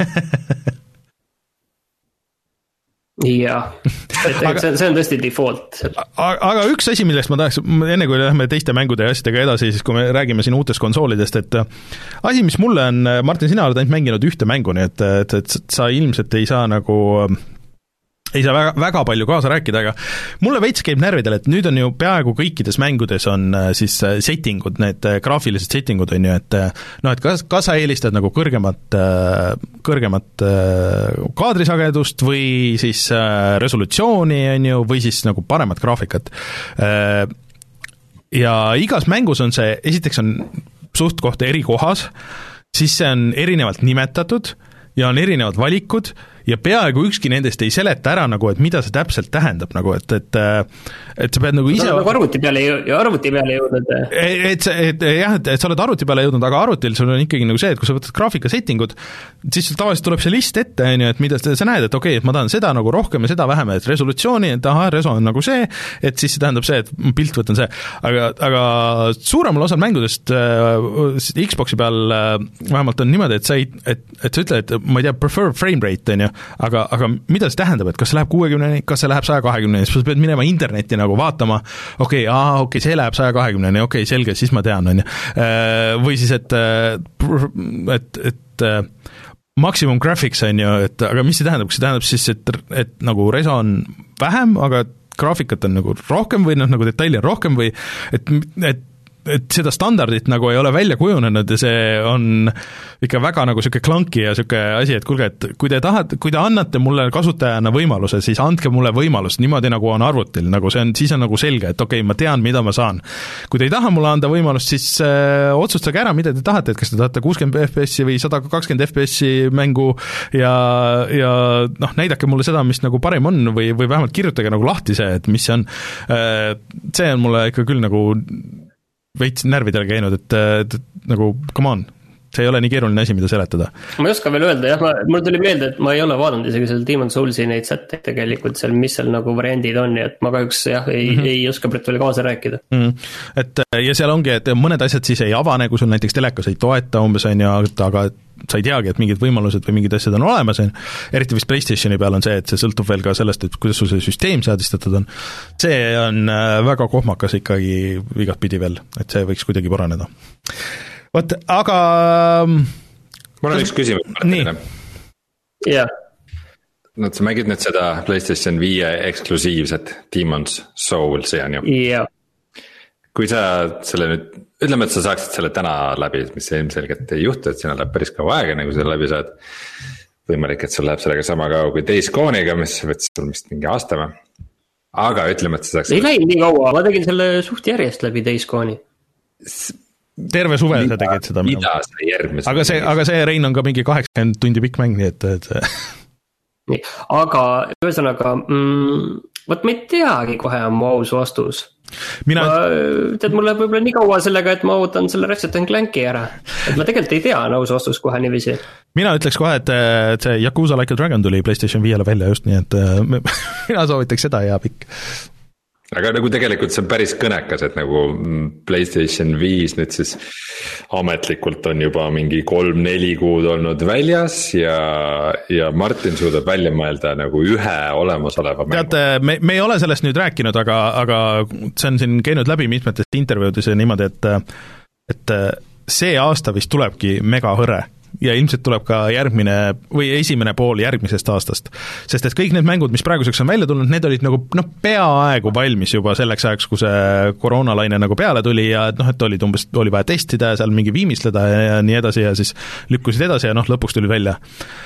Jaa, aga, see, see on tõesti default. Aga üks asi, millest ma tahaks, enne kui lähme teiste mängude ja asjadega edasi, siis kui me räägime siin uutest konsoolidest, et asi, mis mulle on, Martin, sina oled ainult mänginud ühte mängu, nii et, et, et sa ilmselt ei saa nagu ei saa väga, väga palju kaasa rääkida, aga mulle veits käib närvidele, et nüüd on ju peaaegu kõikides mängudes on siis settingud, need graafilised settingud on ju, et noh, et kas, kas sa eelistad nagu kõrgemat, kõrgemat kaadrisagedust või siis resolutsiooni on ju, või siis nagu paremat graafikat. Ja igas mängus on see, esiteks on suht koht eri kohas, siis see on erinevalt nimetatud ja on erinevad valikud, ja peaaegu ükski nendest ei seleta ära nagu, et mida see täpselt tähendab nagu, et, et et sa pead nagu ise nagu arvuti peale, arvuti peale jõudnud et, et, et jah, et, et sa oled arvuti peale jõudnud, aga arvutil sul on ikkagi nagu see, et kui sa võtad graafika settingud, siis tavaliselt tuleb see list ette, et mida sa näed, et okei, okay, et ma tahan seda nagu rohkem ja seda vähem, et resolutsiooni, et aha, reso on nagu see, et siis see tähendab see, et pilt võtan see, aga, aga suuremal osal mängudest äh, Xboxi peal äh, vähemalt on niimoodi, et sa ei, et, et sa ütled, et ma ei tea, prefer frame rate on ju, aga, aga mida see tähendab, et kas see läheb kuuekümneni, kas see läheb saja kahekümneni, siis sa pead minema internetti nagu vaatama, okei okay,, aa, okei okay,, see läheb saja kahekümneni, okei okay,, selge, siis ma tean, on ju. Või siis, et, et, et maximum graphics on ju, et aga mis see tähendab, kas see tähendab siis, et, et nagu reso on vähem, aga graafikat on nagu rohkem või noh, nagu detaili on rohkem või et, et et seda standardit nagu ei ole välja kujunenud ja see on ikka väga nagu siuke klanki ja siuke asi, et kuulge, et kui te tahate, kui te annate mulle kasutajana võimaluse, siis andke mulle võimalust niimoodi nagu on arvutil, nagu see on, siis on nagu selge, et okei okay,, ma tean, mida ma saan. Kui te ei taha mulle anda võimalust, siis äh, otsustage ära, mida te tahate, et kas te tahate kuuskümmend F P S-i või sada kakskümmend F P S-i mängu ja, ja noh, näidake mulle seda, mis nagu parim on või, või vähemalt kirjutage nagu lahti see, et mis see on. Äh, see on mulle ikka küll nagu veits närvidele käinud, et, et, et nagu come on, see ei ole nii keeruline asi, mida seletada. Ma ei oska veel öelda, jah, ma, mul tuli meelde, et ma ei ole vaadanud isegi seal Demon's Soulsi neid sätteid tegelikult seal, mis seal nagu variandid on, et ma kahjuks jah, ei, mm-hmm. ei oska praegu veel kaasa rääkida. Mm-hmm. Et ja seal ongi, et mõned asjad siis ei avane, kui sul näiteks telekas ei toeta umbes on ju, aga sa ei teagi, et mingid võimalused või mingid asjad on olemas, eriti vist PlayStationi peal on see, et see sõltub veel ka sellest, et kuidas sul see süsteem seadistatud on. See on väga kohmakas ikkagi igat pidi veel, et see võiks kuidagi paraneda. Vot, aga mul on üks küsimus. Nii. Jah. No sa mängid nüüd seda PlayStation viie eksklusiivset Demon's Souls, see on ju. Jah. Kui sa selle nüüd, ütleme, et sa saaksid selle täna läbi, mis ilmselgelt ei juhtu, et sina läheb päris kaua aega, nagu selle läbi saad. Võimalik, et sul läheb sellega sama kaua kui Days Gone'iga, mis võttis sul vist mingi aastame. Aga ütleme, et sa saaks ei läinud nii kaua, ma tegin selle suht järjest läbi Days Gone'i. Terve suve sa tegid seda. Mida sa järgmise? Aga see, aga see Rein on ka mingi kaheksakümmend tundi pikk mäng, nii et, et... Nii, aga ühesõnaga mm, võt ma ei teagi kohe on mu aus vastus. Mina... Ma, tead, mul läheb võib-olla nii kaua sellega, et ma ootan selle Ratchet and Clanki ära. Et ma tegelikult ei tea nõus vastus kohe niiviisi. Mina ütleks kohe, et see Yakuza Like a Dragon tuli PlayStation viiele välja just nii, et mina soovitaks seda ja pikk. Aga nagu tegelikult see on päris kõnekas, et nagu PlayStation viis nüüd siis ametlikult on juba mingi kolm-neli kuud olnud väljas ja, ja Martin suudab välja mõelda nagu ühe olemasoleva mängu. Tead, me, me ei ole sellest nüüd rääkinud, aga, aga see on siin käinud läbi mitmetest intervjuudes ja niimoodi, et, et see aasta vist tulebki mega hõre. Ja ilmselt tuleb ka järgmine või esimene pool järgmisest aastast, sest et kõik need mängud, mis praeguseks on välja tulnud, need olid nagu noh, peaaegu valmis juba selleks ajaks, kui see koroonalaine nagu peale tuli ja et noh, et olid umbes, oli vaja testida ja seal mingi viimistleda ja nii edasi ja siis lükkusid edasi ja noh, lõpuks tuli välja.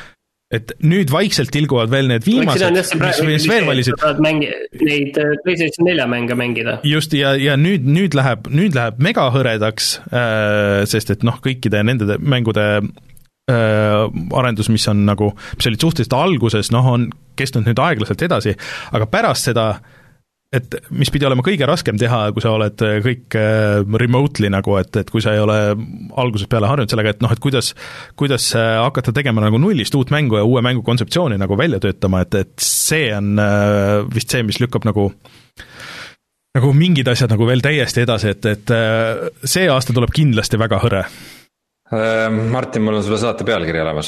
Et nüüd vaikselt tilguvad veel need viimased, mis, mis veel valisid. Mängi, neid PlayStation nelja mänge mängida. Just, ja, ja nüüd, nüüd läheb, nüüd läheb mega hõredaks, äh, sest et noh, kõikide nende mängude Äh, arendus, mis on nagu, mis olid suhteliselt alguses, noh, on kestnud nüüd aeglaselt edasi, aga pärast seda, et mis pidi olema kõige raskem teha, kui sa oled kõik äh, remotely nagu, et, et kui sa ei ole algusest peale harjunud sellega, et noh, et kuidas, kuidas hakata tegema nagu nullist uut mängu ja uue mängu kontseptsiooni nagu välja töötama, et, et see on äh, vist see, mis lükkab nagu nagu mingid asjad nagu veel täiesti edasi, et, et äh, see aasta tuleb kindlasti väga hõre. Martin, mul on sulle saate pealkiri olemas.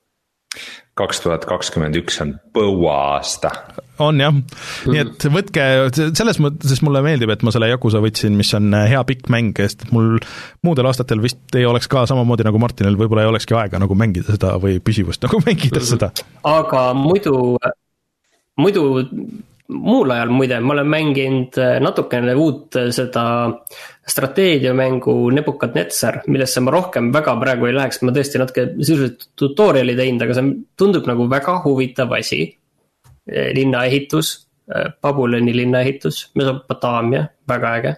kaks tuhat kakskümmend üks on põuaasta. On jah, nii et võtke, selles mõttes mulle meeldib, et ma selle Yakuza võtsin, mis on hea pikk mäng, sest mul muudel aastatel vist ei oleks ka samamoodi nagu Martinil, võib-olla ei olekski aega nagu mängida seda või püsivust nagu mängida seda. Aga muidu, muidu muul ajal muide, ma olen mänginud natukene uut seda strateegiamängu Nebuchadnezzar, millesse ma rohkem väga praegu ei läheks, ma tõesti natuke sisuliselt tutoriali teinud, aga see tundub nagu väga huvitav asi. Linnaehitus, Babyloni linnaehitus, Mesopotaamia, väga äge.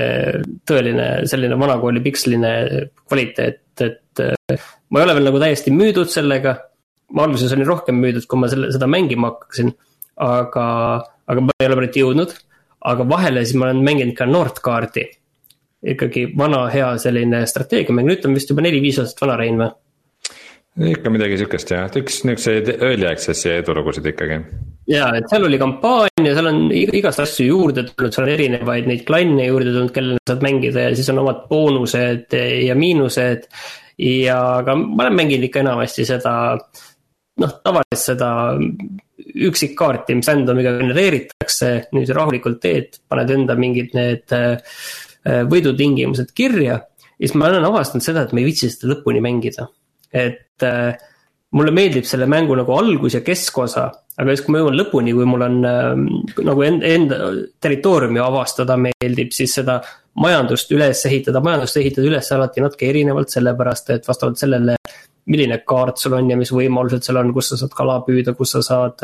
Tõeline selline vanakooli piksline kvaliteet, et ma ei ole veel nagu täiesti müüdud sellega, ma alguses olin rohkem müüdud, kui ma selle, seda mängima hakkasin, aga, aga ma ei ole pärit jõudnud, aga vahele siis ma olen mänginud ka Nordkaardi, ikkagi vana hea selline strateegiamäng, nüüd on vist juba neli-viis aastat vana Rein või? Ikka midagi sükest jah, üks niisuguse early access'i edulugusid ikkagi. Jaa, et seal oli kampaania, seal on igast asju juurde tulnud, seal on erinevaid neid klanne juurde tulnud, kellele saad mängida ja siis on omad boonused ja miinused ja aga ma olen mänginud ikka enamasti seda noh, tavaliselt seda üksikkaarti, mis randomiga genereeritakse, nüüd rahulikult teed, paned enda mingid need võidutingimused kirja ja siis ma olen avastanud seda, et ma ei viitsi seda lõpuni mängida. Et äh, mulle meeldib selle mängu nagu algus ja keskosa, aga siis kui ma jõuan lõpuni, kui mul on äh, nagu enda, enda territooriumi avastada meeldib, siis seda majandust üles ehitada, majandust ehitada üles alati natuke erinevalt, sellepärast et vastavalt sellele milline kaart sul on ja mis võimalused seal on, kus sa saad kala püüda, kus sa saad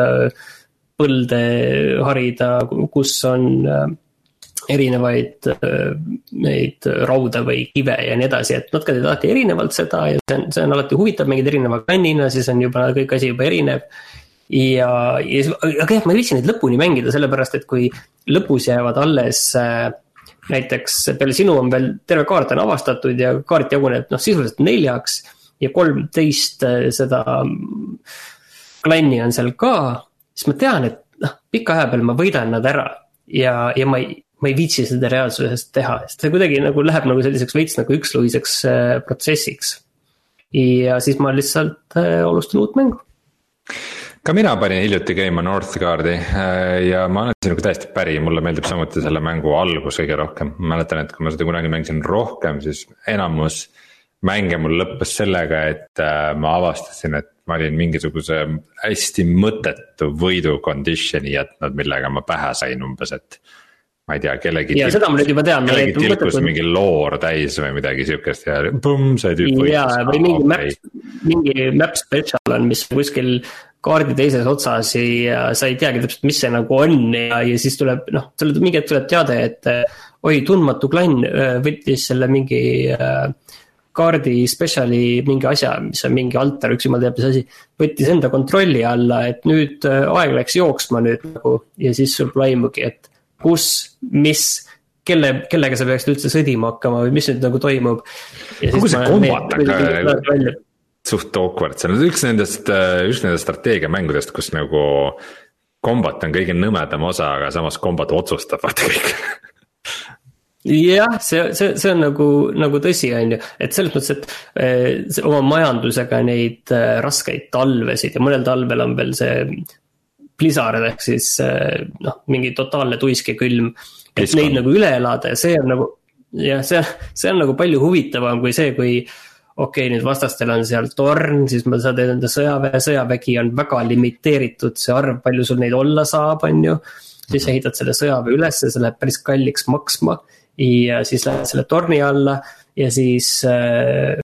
põlde harida, kus on erinevaid neid rauda või kive ja nii edasi, et natuke teed alati erinevalt seda ja see on, see on alati huvitav mingid erineva klannina, siis on juba kõik asi juba erinev ja, ja aga jah, ma ei viitsi neid lõpuni mängida, sellepärast et kui lõpus jäävad alles näiteks peale sinu on veel terve kaart on avastatud ja kaart jaguneb noh, sisuliselt neljaks ja kolmteist seda klanni on seal ka, siis ma tean, et noh, pika aja peal ma võidan nad ära ja, ja ma ei, ma ei viitsi seda reaalsusest teha, sest see kuidagi nagu läheb nagu selliseks veits nagu üksluiseks protsessiks ja siis ma lihtsalt alustan uut mängu. Ka mina panin hiljuti käima Northgardi ja ma olen sinuga täiesti päri, mulle meeldib samuti selle mängu algus kõige rohkem. Ma mäletan, et kui ma seda kunagi mängisin rohkem, siis enamus mänge mul lõppes sellega, et ma avastasin, et ma olin mingisuguse hästi mõttetu võidu conditioni jätnud, millega ma pähe sain umbes, et ma ei tea, kellegi ja, tilkus, seda tean, kellegi tilkus mingi loor täis või midagi sükest ja pum, see tüüp võitus. Ja, või mingi, okay. map, mingi map special on, mis kuskil kaardi teises otsas ja sa ei teagi täpselt, mis see nagu on ja, ja siis tuleb, noh, mingi hetk tuleb teada, et oi, tundmatu klann võttis selle mingi kaardi speciali mingi asja, mis on mingi altar, üks jumal teab mis asi, võttis enda kontrolli alla, et nüüd aeg läks jooksma nüüd nagu ja siis sul plaimugi, et kus, mis kelle, kellega sa peaksid üldse sõdima hakkama või mis nüüd nagu toimub. Kuhu see kombat on suht awkward, see on üks nendest, üks nendest strateegiamängudest, kus nagu kombat on kõige nõmedam osa, aga samas kombat otsustab vaata kõik. Jah, see, see, see on nagu, nagu tõsi on ju, et selles mõttes, et see, oma majandusega neid raskeid talvesid ja mõnel talvel on veel see blizzard ehk siis noh, mingi totaalne tuisk ja külm, et Piskon. Neid nagu üle elada ja see on nagu, jah, see, see on nagu palju huvitavam kui see, kui okei, nüüd vastastel on seal torn, siis ma saad enda sõjaväe, sõjavägi on väga limiteeritud, see arv, palju sul neid olla saab, on ju, siis ehitad selle sõjaväe üles, see läheb päris kalliks maksma ja siis lähed selle torni alla ja siis äh,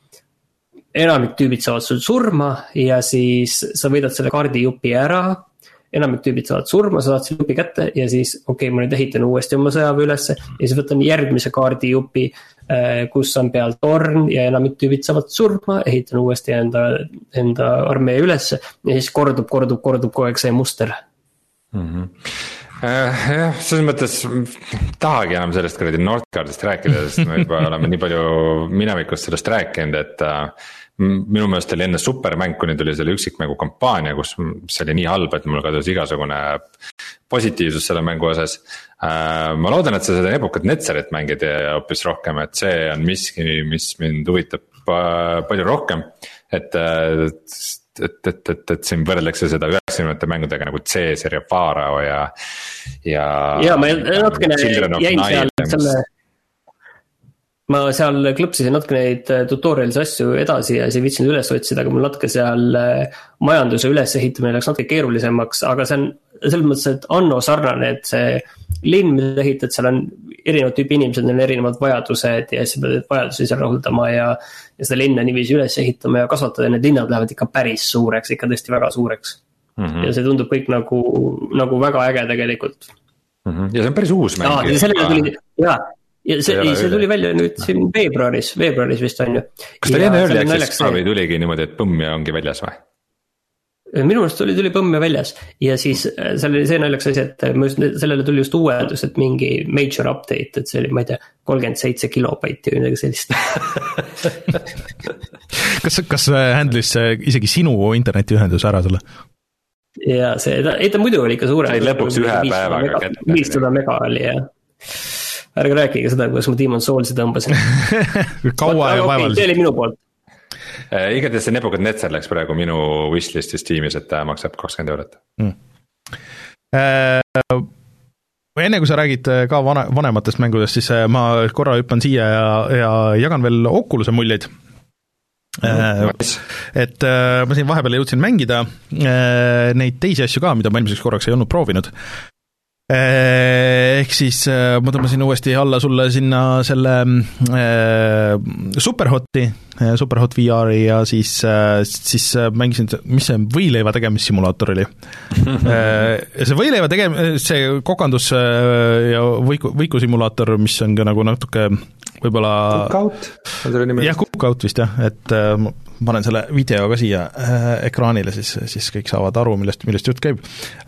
enamik tüübid saavad sul surma ja siis sa võidad selle kaardijupi ära, enamik tüübid saavad surma, sa saad selle jupi kätte ja siis okei, ma nüüd ehitan uuesti oma sõjaväe ülesse ja siis võtan järgmise kaardijupi, kus on peal torn ja enamik tüübid saavad surma, ehitan uuesti enda, enda armee ülesse ja siis kordub, kordub, kordub kogu aeg see muster. Mm-hmm. äh, jah, selles mõttes tahagi enam sellest kuradi Northgardist rääkida, sest me juba oleme nii palju minevikust sellest rääkinud, et äh, minu meelest oli enne supermäng, kuni tuli selle üksikmängu kampaania, kus see oli nii halb, et mul kadus igasugune positiivsus selle mängu osas. Ma loodan, et sa seda Nebuchadnezzarit mängid hoopis rohkem, et see on miski, mis mind huvitab palju rohkem, et, et, et, et, et, et siin võrdlekse seda üheksakümnendate mängudega nagu Caesar ja Pharao ja ja, ja ma natukene jäin seal selle ma seal klõpsisin natuke neid tutorials asju edasi ja siis viitsin üles otsida, aga mul natuke seal majanduse üles ehitamine läks natuke keerulisemaks, aga see on selles mõttes, et Anno sarnane, et see linn, mida ehitad, seal on erinevad tüüpi inimesed, neil on erinevad vajadused ja siis pead vajadusi seal rahuldama ja, ja seda linna niiviisi üles ehitama ja kasvatada ja need linnad lähevad ikka päris suureks, ikka tõesti väga suureks. Mm-hmm. Ja see tundub kõik nagu, nagu väga äge tegelikult. Mm-hmm. Ja see on päris uus mäng. Ja, ja sellele tuli, jaa. Ja see, ei, see tuli välja nüüd siin veebruaris, veebruaris vist on ju. Kas ta enne early access ka või tuligi niimoodi, et põmm ja ongi väljas või? Minu meelest tuli, tuli põmm ja väljas ja siis selle, see naljaks asi, et sellele tuli just uuendus, et mingi major update, et see oli, ma ei tea, kolmkümmend seitse kilobaiti või midagi sellist. kas, kas handlis isegi sinu internetiühendus ära sulle? Ja see, ei ta muidu oli ikka suure. Sai lõpuks ühe päevaga kätte. viissada mega oli ja ärge rääkige seda, kuidas ma Demon's Soulsi tõmbasin. Kaua ja vaevaliselt. See oli minu poolt. Igatahes see Nebuchadnezzar läks praegu minu wishlistis tiimis, et ta maksab kakskümmend eurot. Mm. Äh, enne kui sa räägid ka vane, vanematest mängudest, siis ma korra hüppan siia ja, ja jagan veel Oculus'e muljeid. Mm, nice. Et äh, ma siin vahepeal jõudsin mängida äh, neid teisi asju ka, mida ma eelmiseks korraks ei olnud proovinud. Ehk siis ma tõmbasin uuesti alla sulle sinna selle äh, Superhoti, Superhot V R-i ja siis, siis mängisin, mis see võileiva tegemissimulaator oli. See võileiva tegem-, see kokandus ja võiku, võikusimulaator, mis on ka nagu natuke võib-olla Cookout? Jah, Cookout vist jah, et ma panen selle video ka siia ekraanile, siis, siis kõik saavad aru, millest, millest jutt käib.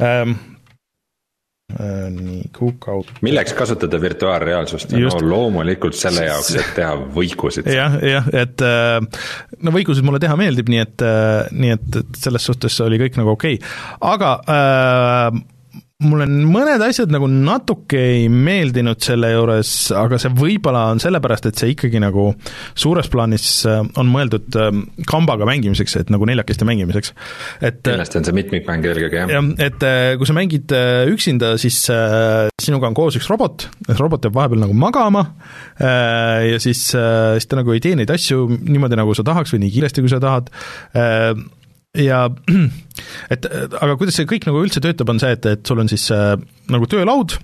Nii, Cookout. Milleks kasutada virtuaalreaalsust? No loomulikult selle jaoks, et teha võikusid. jah, jah, et no võikusid mulle teha meeldib, nii et, nii et selles suhtes oli kõik nagu okei. Aga äh, mulle mõned asjad nagu natuke ei meeldinud selle juures, aga see võib-olla on sellepärast, et see ikkagi nagu suures plaanis on mõeldud kambaga mängimiseks, et nagu neljakeste mängimiseks. Kindlasti on see mitmikmäng eelkõige, jah. jah. Et kui sa mängid üksinda, siis sinuga on koos üks robot, robot jääb vahepeal nagu magama ja siis, siis ta nagu ei tee neid asju niimoodi, nagu sa tahaks või nii kiiresti, kui sa tahad. Ja et, aga kuidas see kõik nagu üldse töötab, on see, et, et sul on siis äh, nagu töölaud,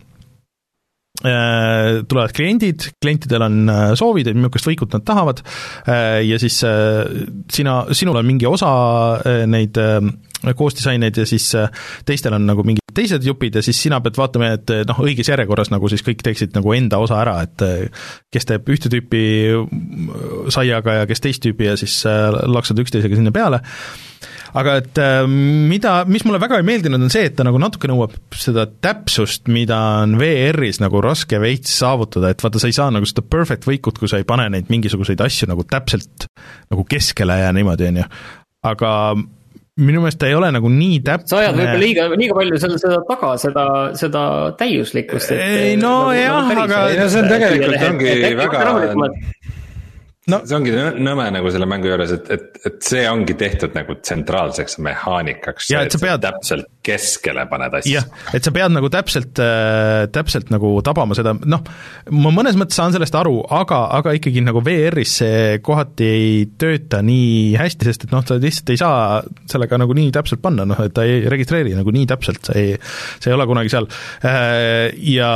äh, tulevad kliendid, klientidel on äh, soovid, et millist võikut nad tahavad äh, ja siis äh, sina, sinul on mingi osa äh, neid äh, koostisaineid ja siis äh, teistel on nagu mingid teised jupid ja siis sina pead vaatama, et noh, õiges järjekorras nagu siis kõik teeksid nagu enda osa ära, et äh, kes teeb ühte tüüpi saiaga ja kes teist tüüpi ja siis äh, laksad üksteisega sinna peale. aga et mida, mis mulle väga ei meeldinud, on see, et ta nagu natuke nõuab seda täpsust, mida on V R-is nagu raske veits saavutada, et vaata, sa ei saa nagu seda perfect võikut, kui sa ei pane neid mingisuguseid asju nagu täpselt nagu keskele ja niimoodi, on ju. Aga minu meelest ta ei ole nagu nii täpne. Sa ajad võib-olla liiga, liiga palju selle, seda taga, seda, seda täiuslikkust. Ei, no nagu, jah, nagu aga... Ei, no see on tegelikult ongi väga... No, see ongi nõme nagu selle mängu juures, et, et, et see ongi tehtud nagu tsentraalseks mehaanikaks, ja, et, et sa pead täpselt keskele paned asja. Jah, et sa pead nagu täpselt, täpselt nagu tabama seda, noh, ma mõnes mõttes saan sellest aru, aga, aga ikkagi nagu V R-is see kohati ei tööta nii hästi, sest et noh, sa lihtsalt ei saa sellega nagu nii täpselt panna, noh, et ta ei registreeri nagu nii täpselt, see ei, see ei ole kunagi seal. Ja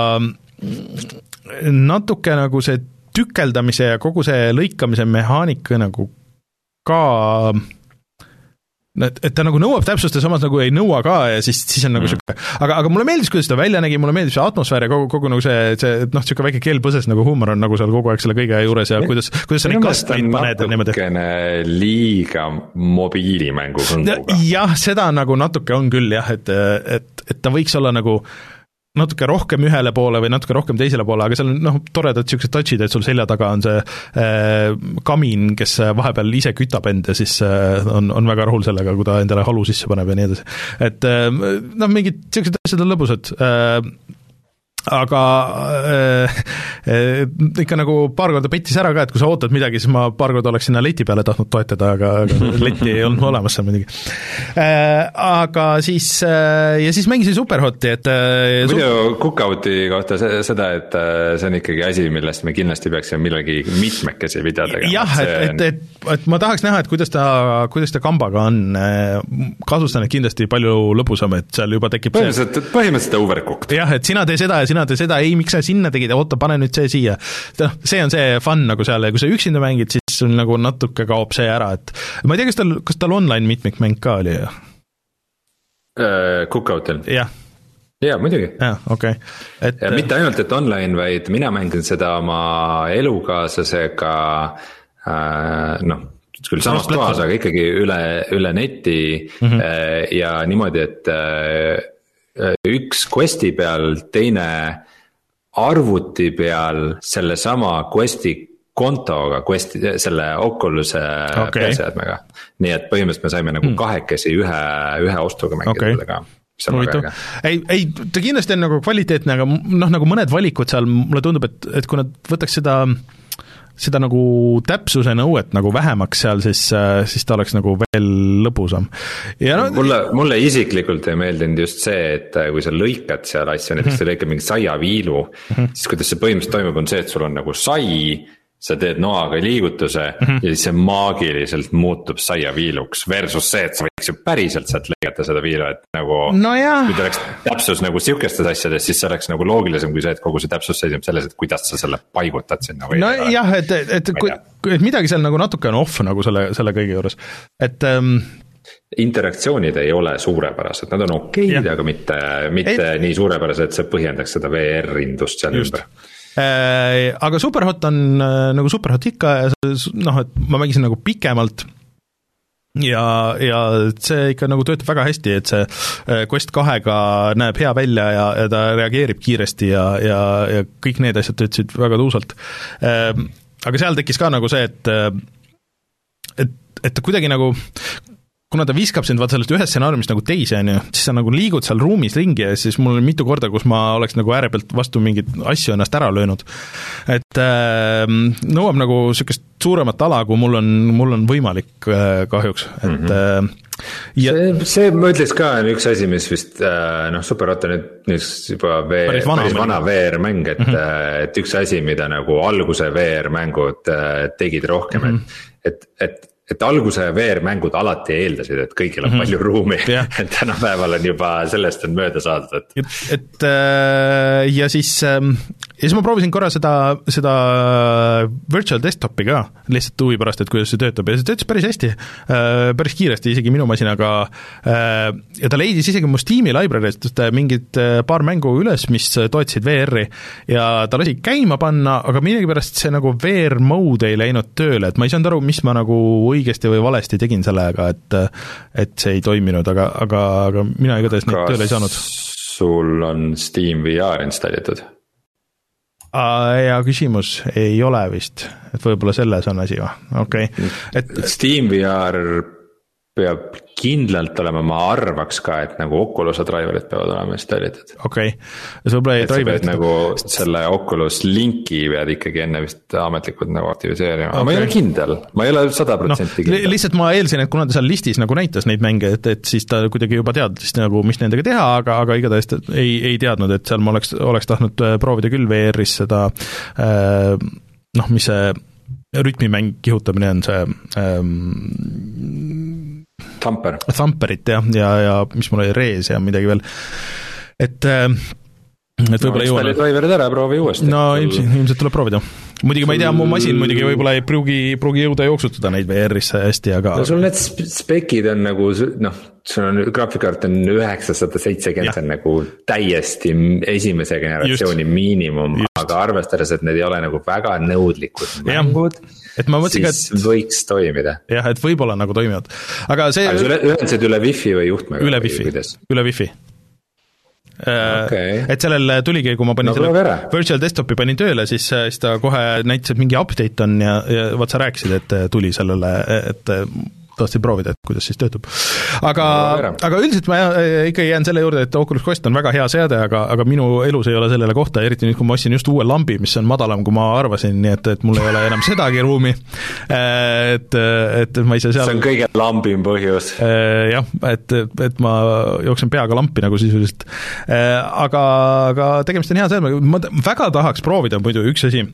natuke nagu see tükeldamise ja kogu see lõikamise mehaanika nagu ka, et, et ta nagu nõuab täpsust ja samas nagu ei nõua ka ja siis, siis on nagu mm. siuke, aga, aga mulle meeldis, kuidas ta välja nägi, mulle meeldis see atmosfäär ja kogu, kogu nagu see, see noh, siuke väike keelpõses nagu huumor on nagu seal kogu aeg selle kõige juures ja kuidas, kuidas sa neid kastmeid paned niimoodi. Natukene liiga mobiilimängu kõnguga. Jah, seda nagu natuke on küll jah, et, et, et ta võiks olla nagu natuke rohkem ühele poole või natuke rohkem teisele poole, aga seal on noh, toredad niisugused touchid, et sul selja taga on see äh, kamin, kes vahepeal ise kütab end ja siis äh, on, on väga rahul sellega, kui ta endale halu sisse paneb ja nii edasi. Et äh, noh, mingid niisugused asjad on lõbusad, äh, aga äh, äh, ikka nagu paar korda pettis ära ka, et kui sa ootad midagi, siis ma paar korda oleks sinna leti peale tahtnud toetada, aga, aga leti ei olnud olemas seal midagi äh,. Aga siis äh, ja siis mängisin Superhoti, et äh, muidu su- Cookouti kohta seda, et see on ikkagi asi, millest me kindlasti peaksime millegi mitmekesi video tegema. Jah, et, et, et, et ma tahaks näha, et kuidas ta, kuidas ta kambaga on, kasustan, et kindlasti palju lõbusam, et seal juba tekib põhimõtteliselt, see... põhimõtteliselt overcooked. Jah, et sina tee seda ja sina tee seda, ei, miks sa sinna tegid, oota, pane nüüd see siia. See on see fun nagu seal ja kui sa üksinda mängid, siis sul nagu natuke kaob see ära, et ma ei tea, kas tal, kas tal online mitmikmäng ka oli? Uh, Cookoutil? Jah. Jaa, muidugi. Jah, okei. Okay. Et... Ja mitte ainult, et online, vaid mina mängin seda oma elukaaslasega, uh, noh, küll samas toas, aga ikkagi üle, üle neti mm-hmm. ja niimoodi, et üks questi peal, teine arvuti peal sellesama questi kontoga, questi, selle Oculus'e okay. P C-dmega. Nii et põhimõtteliselt me saime nagu mm. kahekesi ühe, ühe ostuga mängida okay. ka. ei, ei, ta kindlasti on nagu kvaliteetne, aga noh, nagu mõned valikud seal, mulle tundub, et, et kui nad võtaks seda seda nagu täpsuse nõuet nagu vähemaks seal, siis, siis ta oleks nagu veel lõbusam. Ja no, mulle, mulle isiklikult ei meeldinud just see, et kui sa lõikad seal asju, näiteks sa lõikad mingi saiaviilu, mm-hmm. siis kuidas see põhimõtteliselt toimub, on see, et sul on nagu sai, sa teed noaga liigutuse mm-hmm. ja siis see maagiliselt muutub saiaviiluks versus see, et sa võiks ju päriselt sealt lõigata seda viilu, et nagu no kui ta oleks täpsus nagu siukestes asjades, siis see oleks nagu loogilisem kui see, et kogu see täpsus seisneb selles, et kuidas sa selle paigutad sinna või. No jah, et, et, et, kui, et midagi seal nagu natuke on off nagu selle, selle kõige juures, et ähm, interaktsioonid ei ole suurepärased, nad on okeid, aga mitte, mitte ei, nii suurepärased, et see põhjendaks seda V R-indust seal just. Ümber. Aga Superhot on nagu Superhot ikka ja noh, et ma mängisin nagu pikemalt ja, ja see ikka nagu töötab väga hästi, et see Quest kahega näeb hea välja ja, ja ta reageerib kiiresti ja, ja, ja kõik need asjad töötasid väga tuusalt. Aga seal tekkis ka nagu see, et et, et ta kuidagi nagu kuna ta viskab sind vaat sellest ühest stsenaariumist nagu teise, on ju, siis sa nagu liigud seal ruumis ringi ja siis mul on mitu korda, kus ma oleks nagu ääre pealt vastu mingit asju ennast ära löönud. Et äh, nõuab nagu niisugust suuremat ala, kui mul on, mul on võimalik äh, kahjuks, et mm-hmm. äh, ja... see, see ma ütleks ka on üks asi, mis vist äh, noh, Superhot on nüüd, nüüd juba V R, päris vana, vana V R-mäng, et, mm-hmm. et üks asi, mida nagu alguse V R-mängud äh, tegid rohkem, mm-hmm. et, et, et et alguse V R-mängud alati eeldasid, et kõigil on mm-hmm. palju ruumi yeah. et tänapäeval on juba sellest on mööda saadud, et et, et ja siis ja siis ma proovisin korra seda, seda virtual desktopi ka, lihtsalt huvi pärast, et kuidas see töötab ja see töötas päris hästi, päris kiiresti isegi minu masinaga ja ta leidis isegi mu Steam'i library'st mingid paar mängu üles, mis toetasid V R-i ja ta lasi käima panna, aga millegipärast see nagu V R mode ei läinud tööle, et ma ei saanud aru, mis ma nagu õigesti või valesti tegin sellega, et et see ei toiminud, aga, aga, aga mina igatahes neid tööle ei saanud. Sul on Steam V R installitud? Ja küsimus ei ole vist, et võib-olla selles on asi, okei okay. Et Steam V R peab kindlalt olema, ma arvaks ka, et nagu Oculus driverid peavad olema installitud. Okei, okay. et sa pead nagu selle Oculus linki pead ikkagi enne vist ametlikult nagu aktiviseerima, aga okay. Ma ei ole kindel, ma ei ole sada protsenti no, kindel. Lihtsalt ma eelsin, et kuna ta seal listis nagu näitas neid mänge, et, et siis ta kuidagi juba teadis nagu, mis nendega teha, aga, aga igatahes ei, ei teadnud, et seal ma oleks, oleks tahtnud proovida küll V R-is seda noh, mis see rütmimäng kihutamine on see ähm, Thumper. Thumperit jah, ja, ja mis mul oli Rees ja midagi veel, et et võib-olla no, jõuan. Driverid ära, proovi uuesti. No ilmselt, ilmselt tuleb proovida. Muidugi ma ei tea, mu masin muidugi võib-olla ei pruugi, pruugi jõuda jooksutada neid V R-isse hästi, aga no sul need spekid on nagu, noh, sul on graafikkaart on üheksasada seitsekümmend, see on nagu täiesti esimese generatsiooni Just. miinimum, Just. aga arvestades, et need ei ole nagu väga nõudlikud mängud, et ma mõtlesin, siis et, võiks toimida. Jah, et võib-olla nagu toimivad. Aga see aga sul ühendasid üle Wi-Fi või juhtmega? Üle Wi-Fi, üle Wi-Fi. Okay. Et sellel tuligi, kui ma panin no, selle virtual desktopi panin tööle, siis, siis ta kohe näitas, et mingi update on ja, ja vaat sa rääkisid, et tuli sellele, et tahtsin proovida, et kuidas siis töötab. Aga, no, aga üldiselt ma ikkagi jään selle juurde, et Oculus Quest on väga hea seade, aga, aga minu elus ei ole sellele kohta, eriti nüüd, kui ma ostsin just uue lambi, mis on madalam, kui ma arvasin, nii et, et mul ei ole enam sedagi ruumi. Et, et ma ei saa seal... See on kõige lambim põhjus. Jah, et, et ma jooksen peaga lampi nagu sisuliselt. Aga, aga tegemist on hea seade, ma väga tahaks proovida muidu üks asi.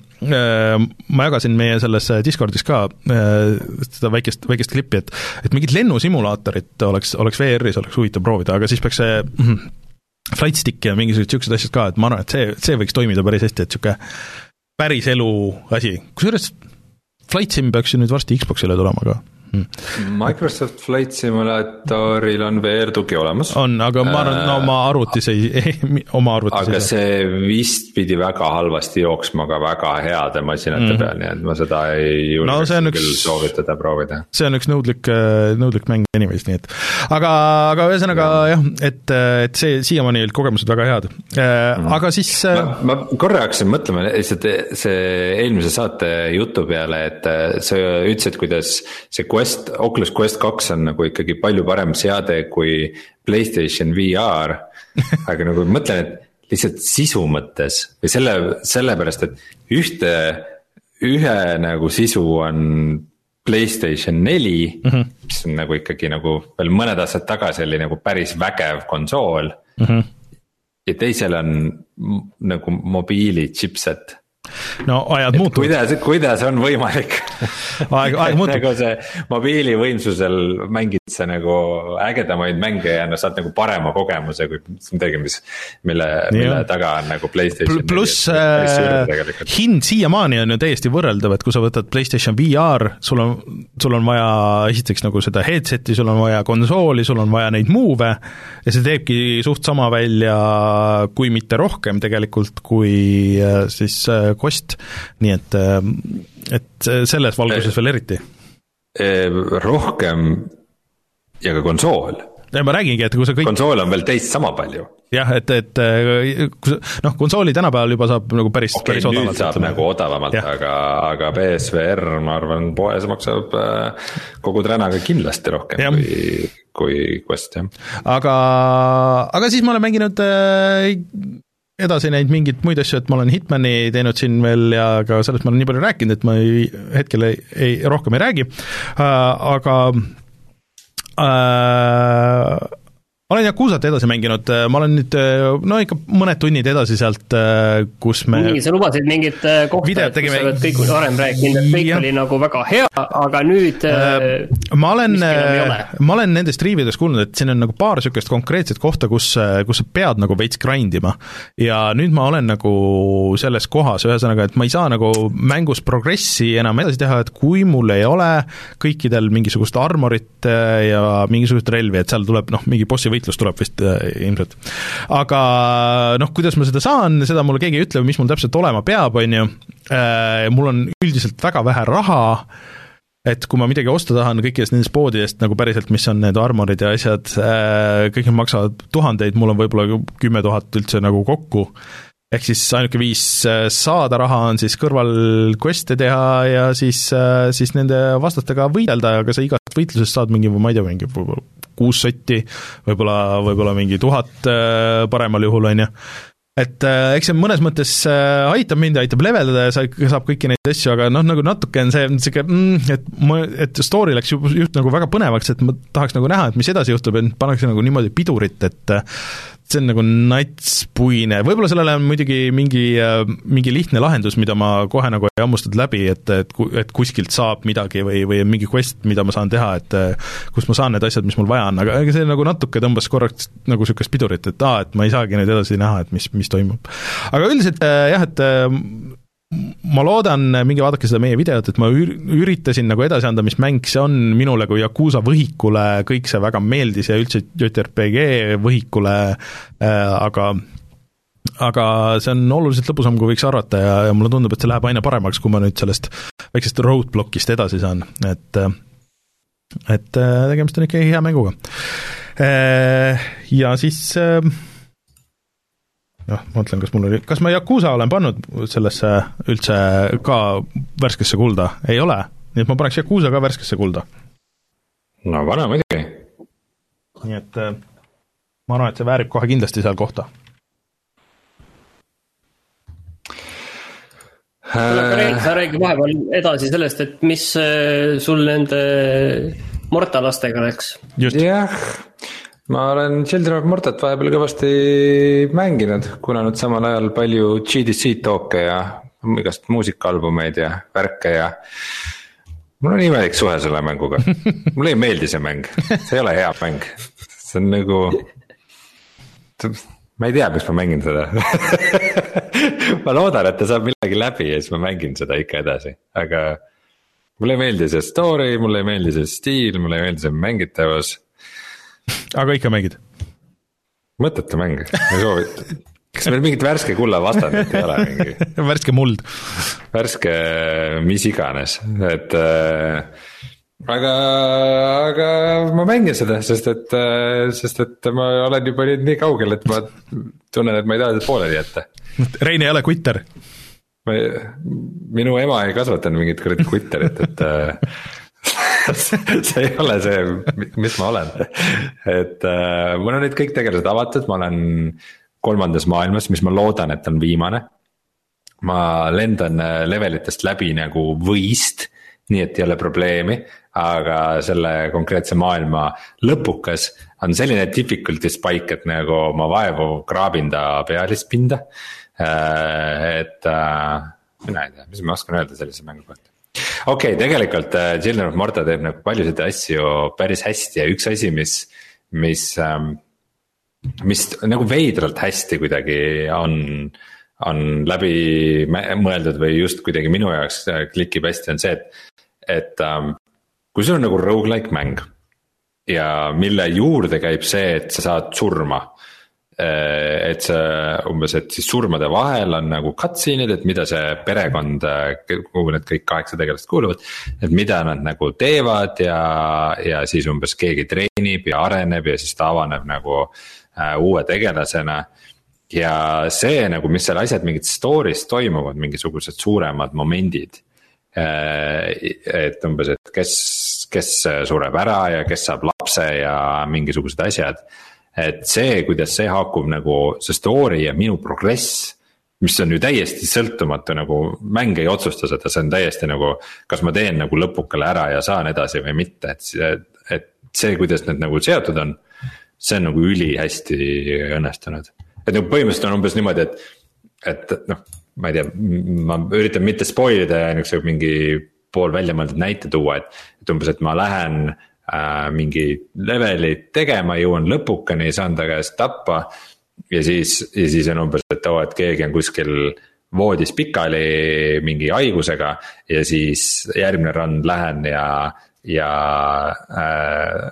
Ma jagasin meie selles Discordis ka seda väikest, väikest klippi, et et mingid lennusimulaatorit oleks, oleks V R-is, oleks huvitav proovida, aga siis peaks see mm, flight stick ja mingisugused siuksed asjad ka, et ma arvan, et see, see võiks toimida päris hästi, et siuke päris elu asi. Kusjuures Flight Sim peaks ju nüüd varsti Xboxile tulema ka. Hmm. Microsoft Flight Simulatoril on V R-tugi olemas. On, aga ma arvan, no oma arvutis ei, ei oma arvutis aga ei see vist pidi väga halvasti jooksma ka väga heade masinate mm. peal, nii et ma seda ei julgeks no, küll üks, soovitada proovida. See on üks nõudlik, nõudlik mäng anyways, nii et aga, aga ühesõnaga ja. jah, et, et see siiamaani olid kogemused väga head. Mm. Aga siis ma, ma korra hakkasin mõtlema see, see eelmise saate jutu peale, et sa ütlesid, kuidas see Quest, Oculus Quest kaks on nagu ikkagi palju parem seade kui PlayStation V R, aga nagu mõtlen, et lihtsalt sisu mõttes või selle, sellepärast, et ühte, ühe nagu sisu on PlayStation neli, mm-hmm. mis on nagu ikkagi nagu veel mõned aastad tagasi oli nagu päris vägev konsool mm-hmm. ja teisel on nagu mobiili chipset. No ajad muutuvad. Kuidas, kuidas on võimalik aeg, aeg muutub. Nagu see mobiili võimsusel mängid sa nagu ägedamaid mänge ja no saad nagu parema kogemuse kui midagi, mis, mille, mille taga on nagu PlayStation. Pluss äh, hind siiamaani on ju täiesti võrreldav, et kui sa võtad PlayStation V R, sul on, sul on vaja esiteks nagu seda headseti, sul on vaja konsooli, sul on vaja neid move'e ja see teebki suht sama välja, kui mitte rohkem tegelikult, kui siis Quest, nii et, et selles valguses veel eriti. Rohkem ja ka konsool. Ja ma räägingi, et kui sa kõik... Konsool on veel teist sama palju. Jah, et, et noh, konsooli tänapäeval juba saab nagu päris, okay, päris odavalt. Nüüd saab nagu odavamalt, aga, aga P S V R, ma arvan, poes maksab kogu tränaga kindlasti rohkem ja. kui, kui Quest, jah. Aga, aga siis ma olen mänginud edasi neid mingid muid asju, et ma olen Hitmani teinud siin veel ja ka sellest ma olen nii palju rääkinud, et ma ei, hetkel ei, ei, rohkem ei räägi, uh, aga uh, olen olen Yakuzat edasi mänginud, ma olen nüüd no ikka mõned tunnid edasi sealt, kus me nii, sa lubasid mingit kohta, et kus sa oled kõik varem rääkinud, et kõik ja. oli nagu väga hea, aga nüüd äh, ma olen, ma olen nendest riividest kuulnud, et siin on nagu paar sükest konkreetset kohta, kus, kus sa pead nagu veits grindima ja nüüd ma olen nagu selles kohas, ühesõnaga, et ma ei saa nagu mängus progressi enam edasi teha, et kui mul ei ole kõikidel mingisugust armorit ja mingisugust relvi, et seal tuleb noh, mingi bossi võitlus tuleb vist äh, ilmselt. Aga noh, kuidas ma seda saan, seda mulle keegi ei ütle, mis mul täpselt olema peab, on ju. Äh, mul on üldiselt väga vähe raha, et kui ma midagi osta tahan kõikidest nendest poodidest nagu päriselt, mis on need armorid ja asjad, äh, kõik need maksavad tuhandeid, mul on võib-olla kümme tuhat üldse nagu kokku. Ehk siis ainuke viis saada raha on siis kõrval queste teha ja siis, siis nende vastastega võidelda, aga sa igast võitlusest saad mingi, ma ei tea, mingi kuus sotti, võib-olla, võib-olla mingi tuhat paremal juhul, on ju. Et eks see mõnes mõttes aitab mind, aitab leveldada ja sa saab kõiki neid asju, aga noh, nagu natuke on see, et, ma, et story läks just, just nagu väga põnevaks, et ma tahaks nagu näha, et mis edasi juhtub, et pannakse nagu niimoodi pidurit, et see on nagu natspuine, võib-olla sellele on muidugi mingi, mingi lihtne lahendus, mida ma kohe nagu ei hammustanud läbi, et, et, et kuskilt saab midagi või, või mingi quest, mida ma saan teha, et kus ma saan need asjad, mis mul vaja on, aga see nagu natuke tõmbas korraks nagu sükest pidurit, et aa, et ma ei saagi nüüd edasi näha, et mis, mis toimub. Aga üldiselt jah, et ma loodan, mingi vaadake seda meie videot, et ma üritasin nagu edasi anda, mis mäng see on minule kui Yakuza võhikule, kõik see väga meeldis ja üldse J R P G võhikule, aga aga see on oluliselt lõbusam, kui võiks arvata ja, ja mulle tundub, et see läheb aina paremaks, kui ma nüüd sellest väiksest roadblockist edasi saan, et et tegemist on ikka hea mänguga. Ja siis noh, ma mõtlen, kas mul oli, kas ma Yakuza olen pannud sellesse üldse ka värskesse kulda? Ei ole, nii et ma paneks Yakuza ka värskesse kulda. No vana muidugi. Nii et ma arvan, et see väärib kohe kindlasti seal kohta. Sa räägi vahepeal edasi sellest, et mis sul nende mortalastega läks. Just. Jah, ma olen Children of Mortat vahepeal kõvasti mänginud, kuna nüüd samal ajal palju G D C talke ja igast muusikaalbumeid ja värke ja mul on imelik suhe selle mänguga. Mulle ei meeldi see mäng, see ei ole hea mäng. See on nagu, ma ei tea, miks ma mängin seda. Ma loodan, et ta saab millegi läbi ja siis ma mängin seda ikka edasi, aga mulle ei meeldi see story, mulle ei meeldi see stiil, mulle ei meeldi see mängitavus. Aga ikka mängid? Mõttetu mäng, ei soovita. Kas meil mingit värske kulla vastandit ei ole mingi? Värske muld. Värske mis iganes, et äh, aga, aga ma mängin seda, sest et, sest et ma olen juba nii kaugel, et ma tunnen, et ma ei taha seda pooleli jätta. Rein ei ole Twitter. Ma, minu ema ei kasvatanud mingit kuradi Twitterit, et see ei ole see, mis ma olen. Et äh, mul on nüüd kõik tegelased avatud, ma olen kolmandas maailmas, mis ma loodan, et on viimane. Ma lendan levelitest läbi nagu võist, nii et ei ole probleemi, aga selle konkreetse maailma lõpukas on selline difficulty spike, et nagu ma vaevu kraabin ta pealispinda. Et mina ei tea, mis ma oskan öelda sellise mängu kohta. Okei, okay, tegelikult Children of Morta teeb nagu paljusid asju päris hästi ja üks asi, mis, mis, mis nagu veidralt hästi kuidagi on, on läbi mõeldud või just kuidagi minu jaoks klikib hästi, on see, et, et kui sul on nagu roguelike mäng ja mille juurde käib see, et sa saad surma, et see umbes, et siis surmade vahel on nagu cutscene'id, et mida see perekond, kuhu need kõik kaheksa tegelast kuuluvad, et mida nad nagu teevad ja, ja siis umbes keegi treenib ja areneb ja siis ta avaneb nagu äh, uue tegelasena. Ja see nagu, mis seal asjad mingid stories toimuvad, mingisugused suuremad momendid, äh, et umbes, et kes, kes sureb ära ja kes saab lapse ja mingisugused asjad. Et see, kuidas see haakub nagu see story ja minu progress, mis on ju täiesti sõltumatu, nagu mäng ei otsusta seda, see on täiesti nagu, kas ma teen nagu lõpukale ära ja saan edasi või mitte, et, et see, kuidas need nagu seotud on, see on nagu üli hästi õnnestunud. Et nagu põhimõtteliselt on umbes niimoodi, et, et noh, ma ei tea, ma üritan mitte spoilida ja niisuguse mingi pool välja mõeldud näite tuua, et, et umbes, et ma lähen äh, mingi leveli tegema, jõuan lõpukani, saan ta käest tappa ja siis, ja siis on umbes, et oo, et keegi on kuskil voodis pikali mingi haigusega ja siis järgmine rand lähen ja, ja äh,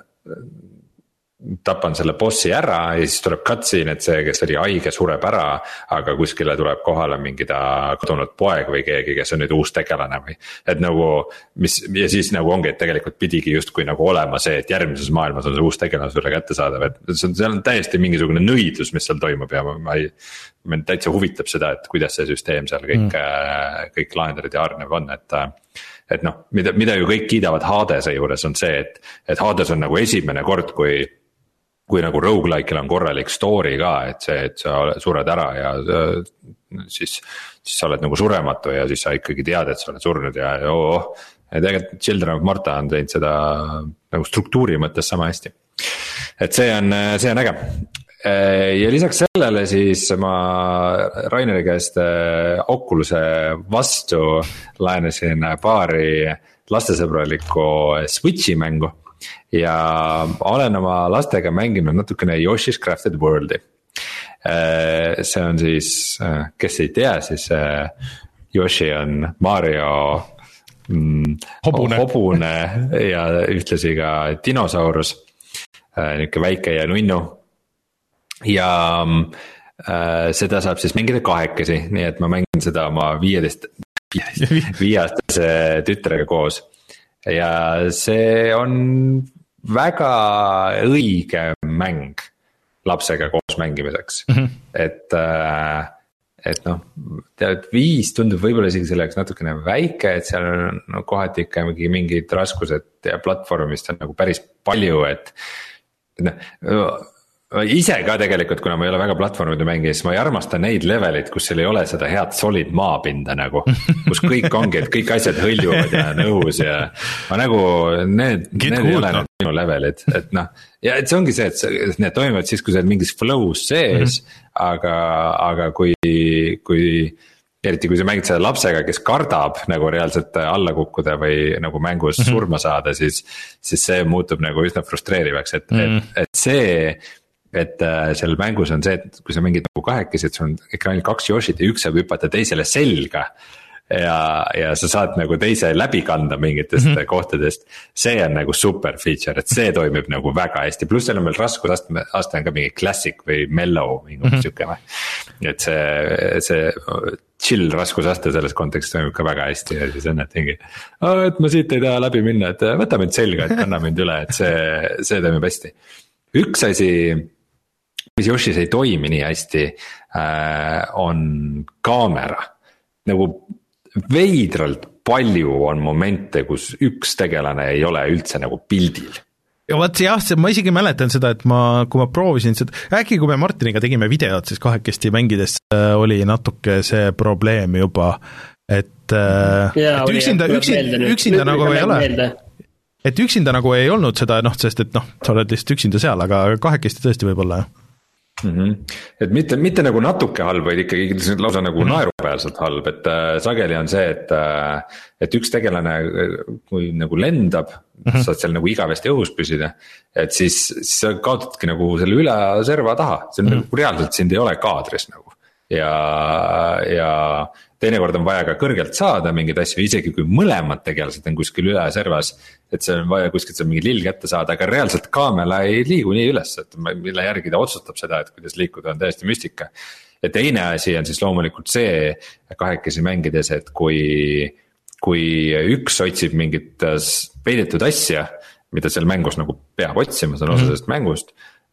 tapan selle bossi ära ja siis tuleb cutscene, et see, kes oli haige, sureb ära, aga kuskile tuleb kohale mingi ta kadunud poeg või keegi, kes on nüüd uus tegelane või. Et nagu, mis, ja siis nagu ongi, et tegelikult pidigi justkui nagu olema see, et järgmises maailmas on see uus tegelane sulle kättesaadav, et see on, see on täiesti mingisugune nõidlus, mis seal toimub ja ma, ma ei, mind täitsa huvitab seda, et kuidas see süsteem seal kõik mm., kõik lahendarid ja harnev on, et et noh, mida, mida ju kõik kiidavad Hadese juures on see, et, et Hades on nagu esimene kord, kui kui nagu roguelike'il on korralik story ka, et see, et sa sured ära ja siis, siis sa oled nagu surematu ja siis sa ikkagi tead, et sa oled surnud ja oo, ja tegelikult Children of Morta on teinud seda nagu struktuuri mõttes sama hästi. Et see on, see on äge. Ja lisaks sellele siis ma Raineri käest Oculus'e vastu laenasin paari lastesõbralikku Switchi mängu. Ja olen oma lastega mänginud natukene Yoshi's Crafted World'i. See on siis, kes ei tea, siis Yoshi on Mario hobune, hobune ja ühtlasi ka dinosaurus, niisugune väike ja nunnu. Ja seda saab siis mängida kahekesi, nii et ma mängin seda oma viieteist, viieaastase tütrega koos. Ja see on väga õige mäng lapsega koos mängimiseks, mm-hmm. et, et noh, tead, viis tundub võib-olla isegi selleks natukene väike, et seal on no, kohati ikka mingid raskused ja platvormist on nagu päris palju, et, et noh, ise ka tegelikult, kuna ma ei ole väga platvormide mängija, siis ma ei armasta neid levelid, kus seal ei ole seda head solid maapinda nagu, kus kõik ongi, et kõik asjad hõljuvad ja on õhus ja ma nagu, need, need ei ole need minu levelid, et noh, ja et see ongi see, et need toimivad siis, kui sa oled mingis flow's sees, mm-hmm. aga, aga kui, kui eriti kui sa mängid selle lapsega, kes kardab nagu reaalselt alla kukkuda või nagu mängus mm-hmm. surma saada, siis, siis see muutub nagu üsna frustreerivaks, et mm-hmm., et, et see et seal mängus on see, et kui sa mängid nagu kahekesi, et sul on ekraanil kaks Yoshit ja üks saab hüpata teisele selga ja, ja sa saad nagu teise läbi kanda mingitest mm-hmm. kohtadest. See on nagu super feature, et see toimib nagu väga hästi, pluss seal on veel raskusaste, aste on ka mingi classic või mellow või mm-hmm. siuke. Et see, see chill raskusaste selles kontekstis toimib ka väga hästi ja siis on, et mingi, et ma siit ei taha läbi minna, et võta mind selga, et kanna mind üle, et see, see toimib hästi. Üks asi, mis Yoshis ei toimi nii hästi, äh, on kaamera. Nagu veidralt palju on momente, kus üks tegelane ei ole üldse nagu pildil. Ja vaat jah, ma isegi mäletan seda, et ma, kui ma proovisin seda, äkki kui me Martiniga tegime videot, siis kahekesti mängides äh, oli natuke see probleem juba, et, äh, ja, et üksinda, üksinda, üksinda nagu ei ole. Meelde. Et üksinda nagu ei olnud seda, noh, sest et noh, sa oled lihtsalt üksinda seal, aga kahekesti tõesti võib olla, jah. Mm-hmm. Et mitte, mitte nagu natuke halb, vaid ikkagi lausa nagu mm-hmm. naerupäärselt halb, et äh, sageli on see, et, äh, et üks tegelane, kui nagu lendab mm-hmm., saad seal nagu igavesti õhus püsida, et siis, siis sa kaotadki nagu selle üle serva taha, see on mm-hmm. nagu reaalselt sind ei ole kaadris nagu. Ja, ja teinekord on vaja ka kõrgelt saada mingeid asju, isegi kui mõlemad tegelased on kuskil üle servas, et see on vaja kuskilt seal mingi lill kätte saada, aga reaalselt kaamera ei liigu nii üles, et mille järgi ta otsustab seda, et kuidas liikuda on täiesti müstika. Ja teine asi on siis loomulikult see kahekesi mängides, et kui, kui üks otsib mingit peidetud asja, mida seal mängus nagu peab otsima, see on osa sellest mängust,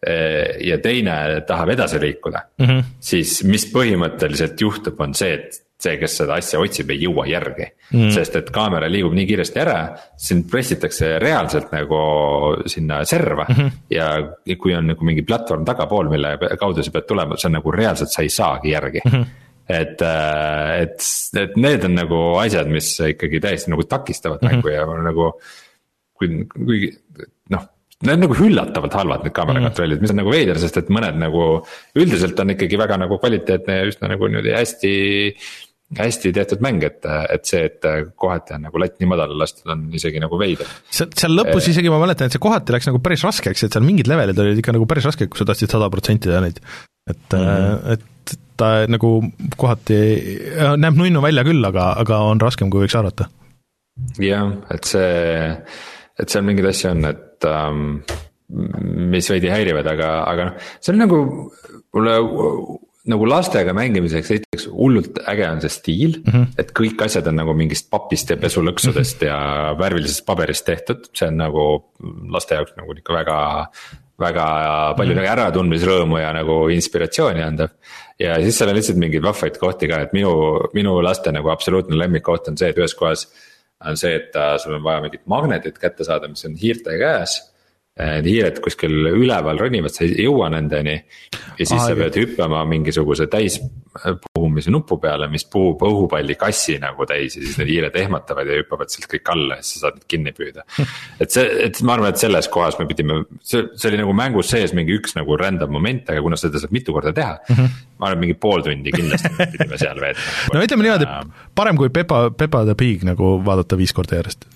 ja teine tahab edasi liikuda, mm-hmm. siis mis põhimõtteliselt juhtub, on see, et see, kes seda asja otsib, ei jõua järgi, mm-hmm. sest et kaamera liigub nii kiiresti ära, sind pressitakse reaalselt nagu sinna serva mm-hmm. ja kui on nagu mingi platvorm tagapool, mille kaudu sa pead tulema, see on nagu reaalselt sa ei saagi järgi mm-hmm. et, et, et need on nagu asjad, mis ikkagi täiesti nagu takistavad mm-hmm. mängu ja nagu kui, kui noh, need on nagu üllatavalt halvad need kaamerakontrollid, mis on nagu veider, sest et mõned nagu üldiselt on ikkagi väga nagu kvaliteetne ja üsna nagu niimoodi hästi hästi tehtud mäng, et, et see, et kohati on nagu latt nii madala lastud, on isegi nagu veider. seal, seal lõpus isegi ma mäletan, et see kohati läks nagu päris raskeks, et seal mingid levelid olid ikka nagu päris rasked, kui sa tahtsid sada protsenti teha neid. Et mm-hmm. et ta nagu kohati näeb nunnu välja küll, aga, aga on raskem, kui võiks arvata. Jah, et see, et seal mingid asja on, et um, mis veidi häirivad, aga, aga noh, see on nagu mulle nagu lastega mängimiseks esiteks hullult äge on see stiil, mm-hmm. et kõik asjad on nagu mingist papist ja pesulõksudest mm-hmm. ja värvilisest paberist tehtud, see on nagu laste jaoks nagu ikka väga, väga palju mm-hmm. nagu äratundmisrõõmu ja nagu inspiratsiooni andav. Ja siis seal on lihtsalt mingeid vahvaid kohti ka, et minu, minu laste nagu absoluutne lemmikkoht on see, et ühes kohas on see, et sul on vaja mingit magnetit kätte saada, mis on hiirte käes. Need hiired kuskil üleval ronivad, sa ei jõua nendeni ja siis ah, sa pead hüppama mingisuguse täispuhumise nupu peale, mis puhub õhupalli kassi nagu täis ja siis need hiired ehmatavad ja hüppavad sealt kõik alla ja siis sa saad need kinni püüda. et see, et ma arvan, et selles kohas me pidime, see, see oli nagu mängus sees mingi üks nagu random moment, aga kuna seda saab mitu korda teha, mm -hmm. ma arvan, mingi pool tundi kindlasti pidime seal veetma. No ütleme niimoodi, parem kui Peppa, Peppa the Pig nagu vaadata viis korda järjest.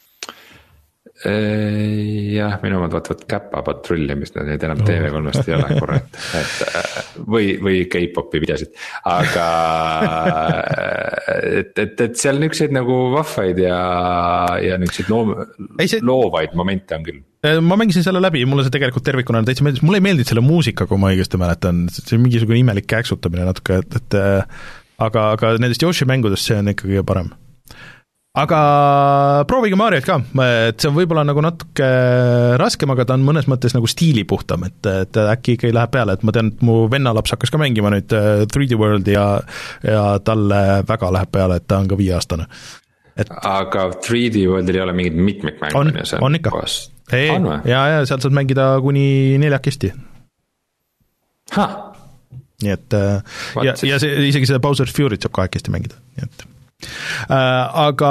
Jah, minu omad vaatavad Käpa patrulli, mis need enam T V kolmest ei ole korrekt, et või, või K-popi videosid, aga et, et, et seal niukseid nagu vahvaid ja, ja niukseid loom, see... loovaid momente on küll. Ma mängisin selle läbi, mulle see tegelikult tervikuna täitsa meeldis, mulle ei meeldinud selle muusika, kui ma õigesti mäletan, see on mingisugune imelik käksutamine natuke, et, et aga, aga nendest Yoshi mängudest see on ikkagi parem. Aga proovige Mariot ka, et see on võib-olla nagu natuke raskem, aga ta on mõnes mõttes nagu stiilipuhtam, et, et äkki ikka ei lähe peale, et ma tean, et mu vennalaps hakkas ka mängima nüüd three D Worldi ja, ja talle väga läheb peale, et ta on ka viieaastane. Et... Aga three D Worldil ei ole mingid mitmikmängu? On, on ikka. Ei, ja, ja sealt saad mängida kuni neljakesti. Ha! Nii et, ja, ja see, isegi seda Bowser's Fury't saab kahekesti mängida, nii et Äh, aga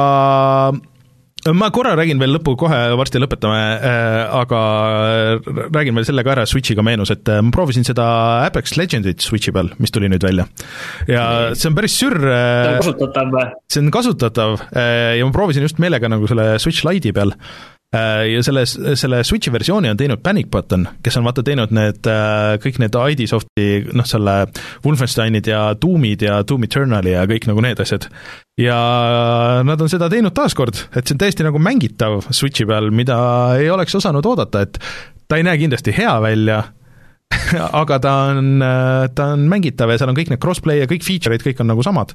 ma korra räägin veel lõpu, kohe varsti lõpetame, äh, aga räägin veel selle ka ära, Switchiga meenus, et ma proovisin seda Apex Legendsit Switchi peal, mis tuli nüüd välja. Ja see on päris sür. See on kasutatav või? See on kasutatav ja ma proovisin just meelega nagu selle Switch Lite'i peal. Ja selle, selle Switchi versiooni on teinud Panic Button, kes on vaata teinud need, kõik need I D Softi, noh selle Wolfensteinid ja Doomid ja Doom Eternali ja kõik nagu need asjad. Ja nad on seda teinud taaskord, et see on täiesti nagu mängitav Switchi peal, mida ei oleks osanud oodata, et ta ei näe kindlasti hea välja, aga ta on, ta on mängitav ja seal on kõik need crossplay ja kõik feature'id, kõik on nagu samad.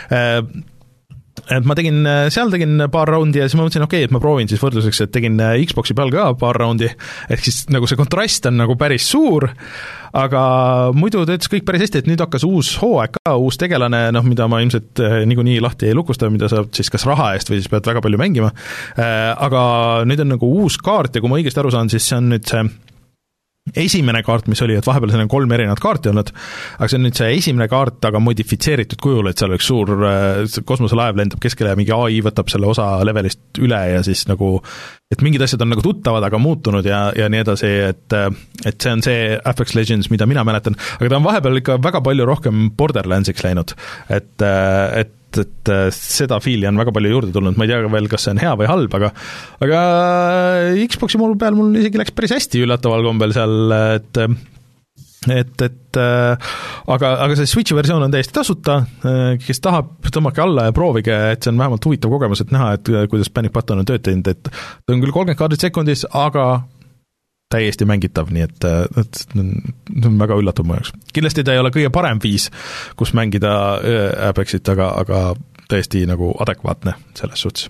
Et ma tegin, seal tegin paar raundi ja siis ma mõtlesin, okei, okay, et ma proovin siis võrdluseks, et tegin Xboxi peal ka paar raundi, ehk siis nagu see kontrast on nagu päris suur, aga muidu töötas kõik päris hästi, et nüüd hakkas uus hooaeg ka, uus tegelane, noh, mida ma ilmselt niikuinii lahti ei lukusta, mida saab siis kas raha eest või siis pead väga palju mängima, aga nüüd on nagu uus kaart ja kui ma õigesti aru saan, siis see on nüüd see esimene kaart, mis oli, et vahepeal seal on kolm erinevat kaarti olnud, aga see on nüüd see esimene kaart, aga modifitseeritud kujul, et seal üks suur kosmoselaev lendab keskele ja mingi A I võtab selle osa levelist üle ja siis nagu, et mingid asjad on nagu tuttavad, aga muutunud ja, ja nii edasi, et, et see on see Apex Legends, mida mina mäletan, aga ta on vahepeal ikka väga palju rohkem Borderlandsiks läinud, et, et et seda fiili on väga palju juurde tulnud, ma ei tea veel, kas see on hea või halb, aga aga Xboxi mul peal mul isegi läks päris hästi üllataval kombel seal, et et, et aga, aga see Switchi versioon on täiesti tasuta, kes tahab, tõmmake alla ja proovige, et see on vähemalt huvitav kogemus, et näha, et kuidas Panic Button on tööd teinud, et ta on küll kolmkümmend kaardit sekundis, aga täiesti mängitav, nii et, et see on väga üllatav mu jaoks. Kindlasti ta ei ole kõige parem viis, kus mängida Apexit, aga, aga tõesti nagu adekvaatne selles suhtes.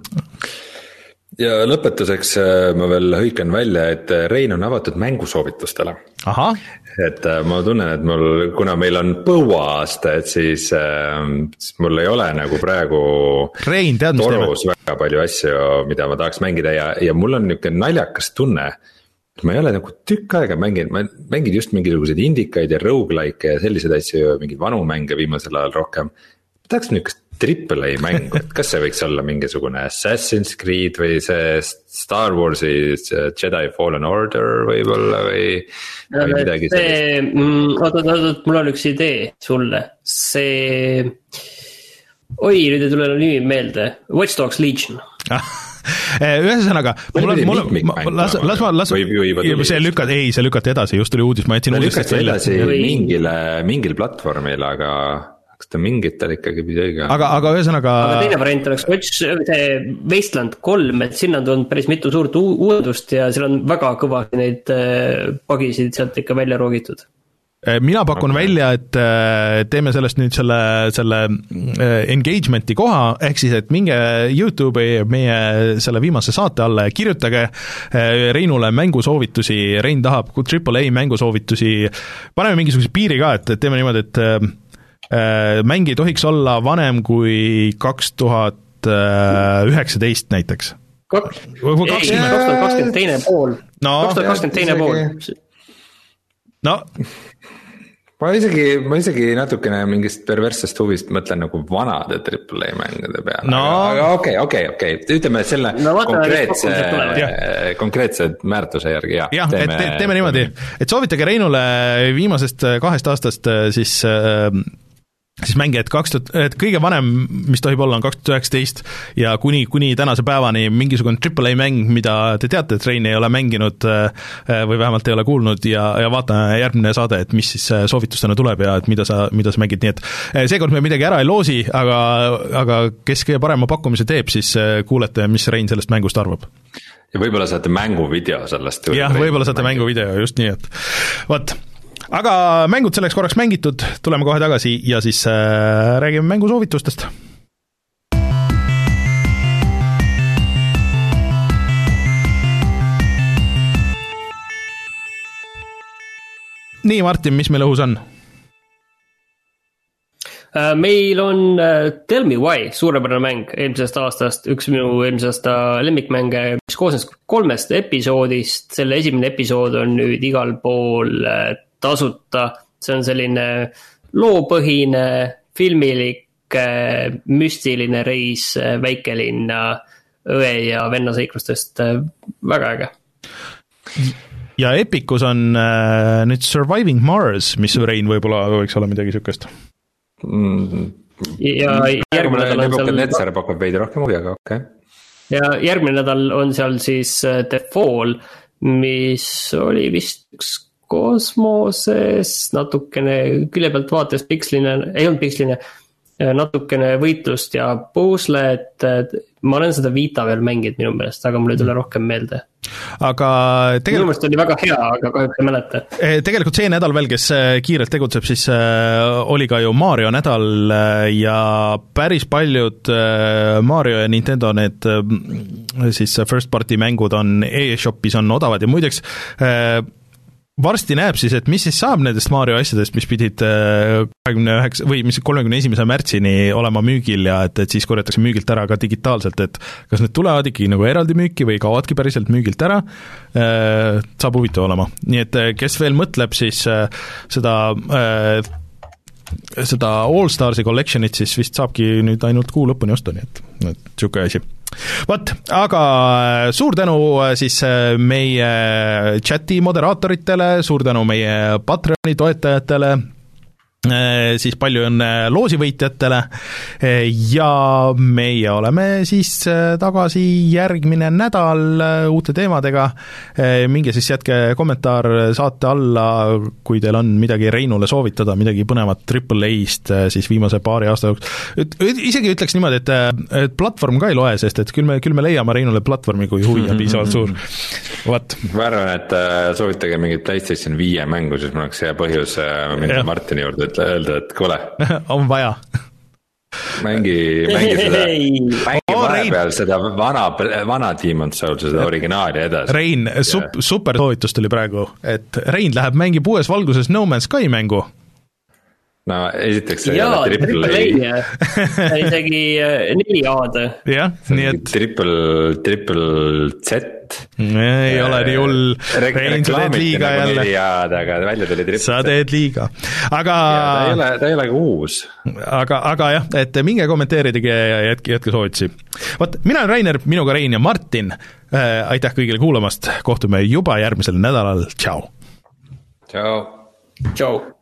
Ja lõpetuseks ma veel hõikan välja, et Rein on avatud mängusoovitustele. Aha. Et ma tunnen, et mul, kuna meil on põuaasta, et siis, siis mul ei ole nagu praegu Rein, tead, torus väga palju asju, mida ma tahaks mängida ja, ja mul on niisugune naljakas tunne, ma ei ole nagu tükk aega mänginud, ma mängin just mingisuguseid indikaid ja roguelike ja selliseid asju, mingeid vanu mänge viimasel ajal rohkem. Ma tahaks niisugust triple A mängu, et kas see võiks olla mingisugune Assassin's Creed või see Star Warsi Jedi Fallen Order võib-olla või, või midagi sellist. oot, oot, oot, mul on üks idee sulle, see, oi, nüüd ei tule nimi meelde, Watch Dogs Legion. Ühesõnaga, mul on, mul on, las, las ma, las, see lükati, ei, see lükati edasi, just tuli uudis, ma jätsin uudistest välja. mingile, mingil platvormil, aga kas ta mingitel ikkagi pidi õige. Aga, aga ühesõnaga aga teine variant oleks Watch, see Wasteland kolm, et sinna on tulnud päris mitu suurt uuendust ja seal on väga kõva neid pagisid sealt ikka välja roogitud. Mina pakun okay. välja, et teeme sellest nüüd selle, selle engagement'i koha, ehk siis, et minge YouTube'i meie selle viimase saate alla ja kirjutage Reinule mängusoovitusi, Rein tahab triple A mängusoovitusi, paneme mingisuguse piiri ka, et teeme niimoodi, et mäng ei tohiks olla vanem kui kaks tuhat üheksateist näiteks. kaks tuhat kakskümmend teine pool. kaks tuhat kakskümmend teine pool. No. Ma isegi, ma isegi natukene mingist perverssest huvist mõtlen nagu vanade triple A mängude peale. No. Aga okei, okei, okei. Ütleme selle no, konkreetse, konkreetse määratluse järgi. Jah, ja, teeme, et te, teeme niimoodi, et soovitage Reinule viimasest kahest aastast siis siis mängi, et kaks tuhat, et kõige vanem, mis tohib olla, on kaks tuhat üheksateist ja kuni, kuni tänase päevani mingisugune triple A mäng, mida te teate, et Rein ei ole mänginud või vähemalt ei ole kuulnud ja, ja vaatame järgmine saade, et mis siis soovitustena tuleb ja et mida sa, mida sa mängid, nii et seekord me midagi ära ei loosi, aga, aga kes kõige parema pakkumise teeb, siis kuulete, mis Rein sellest mängust arvab. Ja võib-olla saate mänguvideo sellest. Jah, võib-olla saate mänguvideo, just nii, et võt. Aga mängud selleks korraks mängitud, tuleme kohe tagasi ja siis äh, räägime mängusoovitustest. Nii, Martin, mis meil õhus on? Meil on Tell Me Why, suurepärane mäng eelmisest aastast, üks minu eelmise aasta lemmikmänge, mis koosnes kolmest episoodist, selle esimene episood on nüüd igal pool tasuta, see on selline loopõhine, filmilik, müstiline reis väikelinna õe ja venna seiklustest, väga äge. Ja Epicus on äh, nüüd Surviving Mars, mis Rein võib-olla võiks olla midagi sükest. Mm. Ja järgmine nädal on seal Netser pakub veidi rohkem huvi, aga okei okay. Ja järgmine nädal on seal siis The Fall, mis oli vist üks kosmoses, natukene külje pealt vaates piksline, ei olnud piksline, natukene võitlust ja puusle, et ma olen seda Vita veel mänginud minu meelest, aga mul ei tule rohkem meelde. Aga tegelikult minu meelest oli väga hea, aga kahjuks ei mäleta. Tegelikult see nädal veel, kes kiirelt tegutseb, siis oli ka ju Mario nädal ja päris paljud Mario ja Nintendo need siis first party mängud on e-shopis on odavad ja muideks varsti näeb siis, et mis siis saab nendest Mario asjadest, mis pidid kahekümne üheksa või mis kolmekümne esimese märtsini olema müügil ja et, et siis korjatakse müügilt ära ka digitaalselt, et kas need tulevad ikkagi nagu eraldi müüki või kaoadki päriselt müügilt ära, saab huvitav olema. Nii et kes veel mõtleb, siis seda, seda All Starsi collectionit siis vist saabki nüüd ainult kuu lõpuni osta, nii et, et siuke asi. Võt, aga suur tänu siis meie chati moderaatoritele, suur tänu meie Patreoni toetajatele, siis palju õnne loosivõitjatele ja meie oleme siis tagasi järgmine nädal uute teemadega. Minge siis jätke kommentaar saate alla, kui teil on midagi Reinule soovitada, midagi põnevat triple A'st siis viimase paari aasta jooksul. Isegi ütleks niimoodi, et, et platvorm ka ei loe, sest et küll me, küll me leiame Reinule platvormi, kui huvi on piisavalt suur. What? Ma arvan, et soovitage mingit PlayStation viie mängu, siis mul oleks hea põhjus minna Martini juurde öelda, et kuule on vaja mängi, mängi seda mängi oh, vahepeal seda vana, vana Demon's Souls, seda originaali edasi. Rein, sup, super soovitus tuli praegu, et Rein läheb mängib uues valguses No Man's Sky mängu. no esiteks see ei ole triple A. isegi neli A-d. jah, nii et. Triple, triple Z. ei ole nii hull. Rein, sa teed liiga jälle. neli A-d, aga välja tuli triple Z. sa teed liiga, aga. ta ei ole, ta ei ole uus. aga, aga jah, et minge kommenteeridige ja jätke, jätke soovitusi. Vot, mina olen Rainer, minuga Rein ja Martin. Aitäh kõigile kuulamast, kohtume juba järgmisel nädalal, tšau. Tšau. Tšau.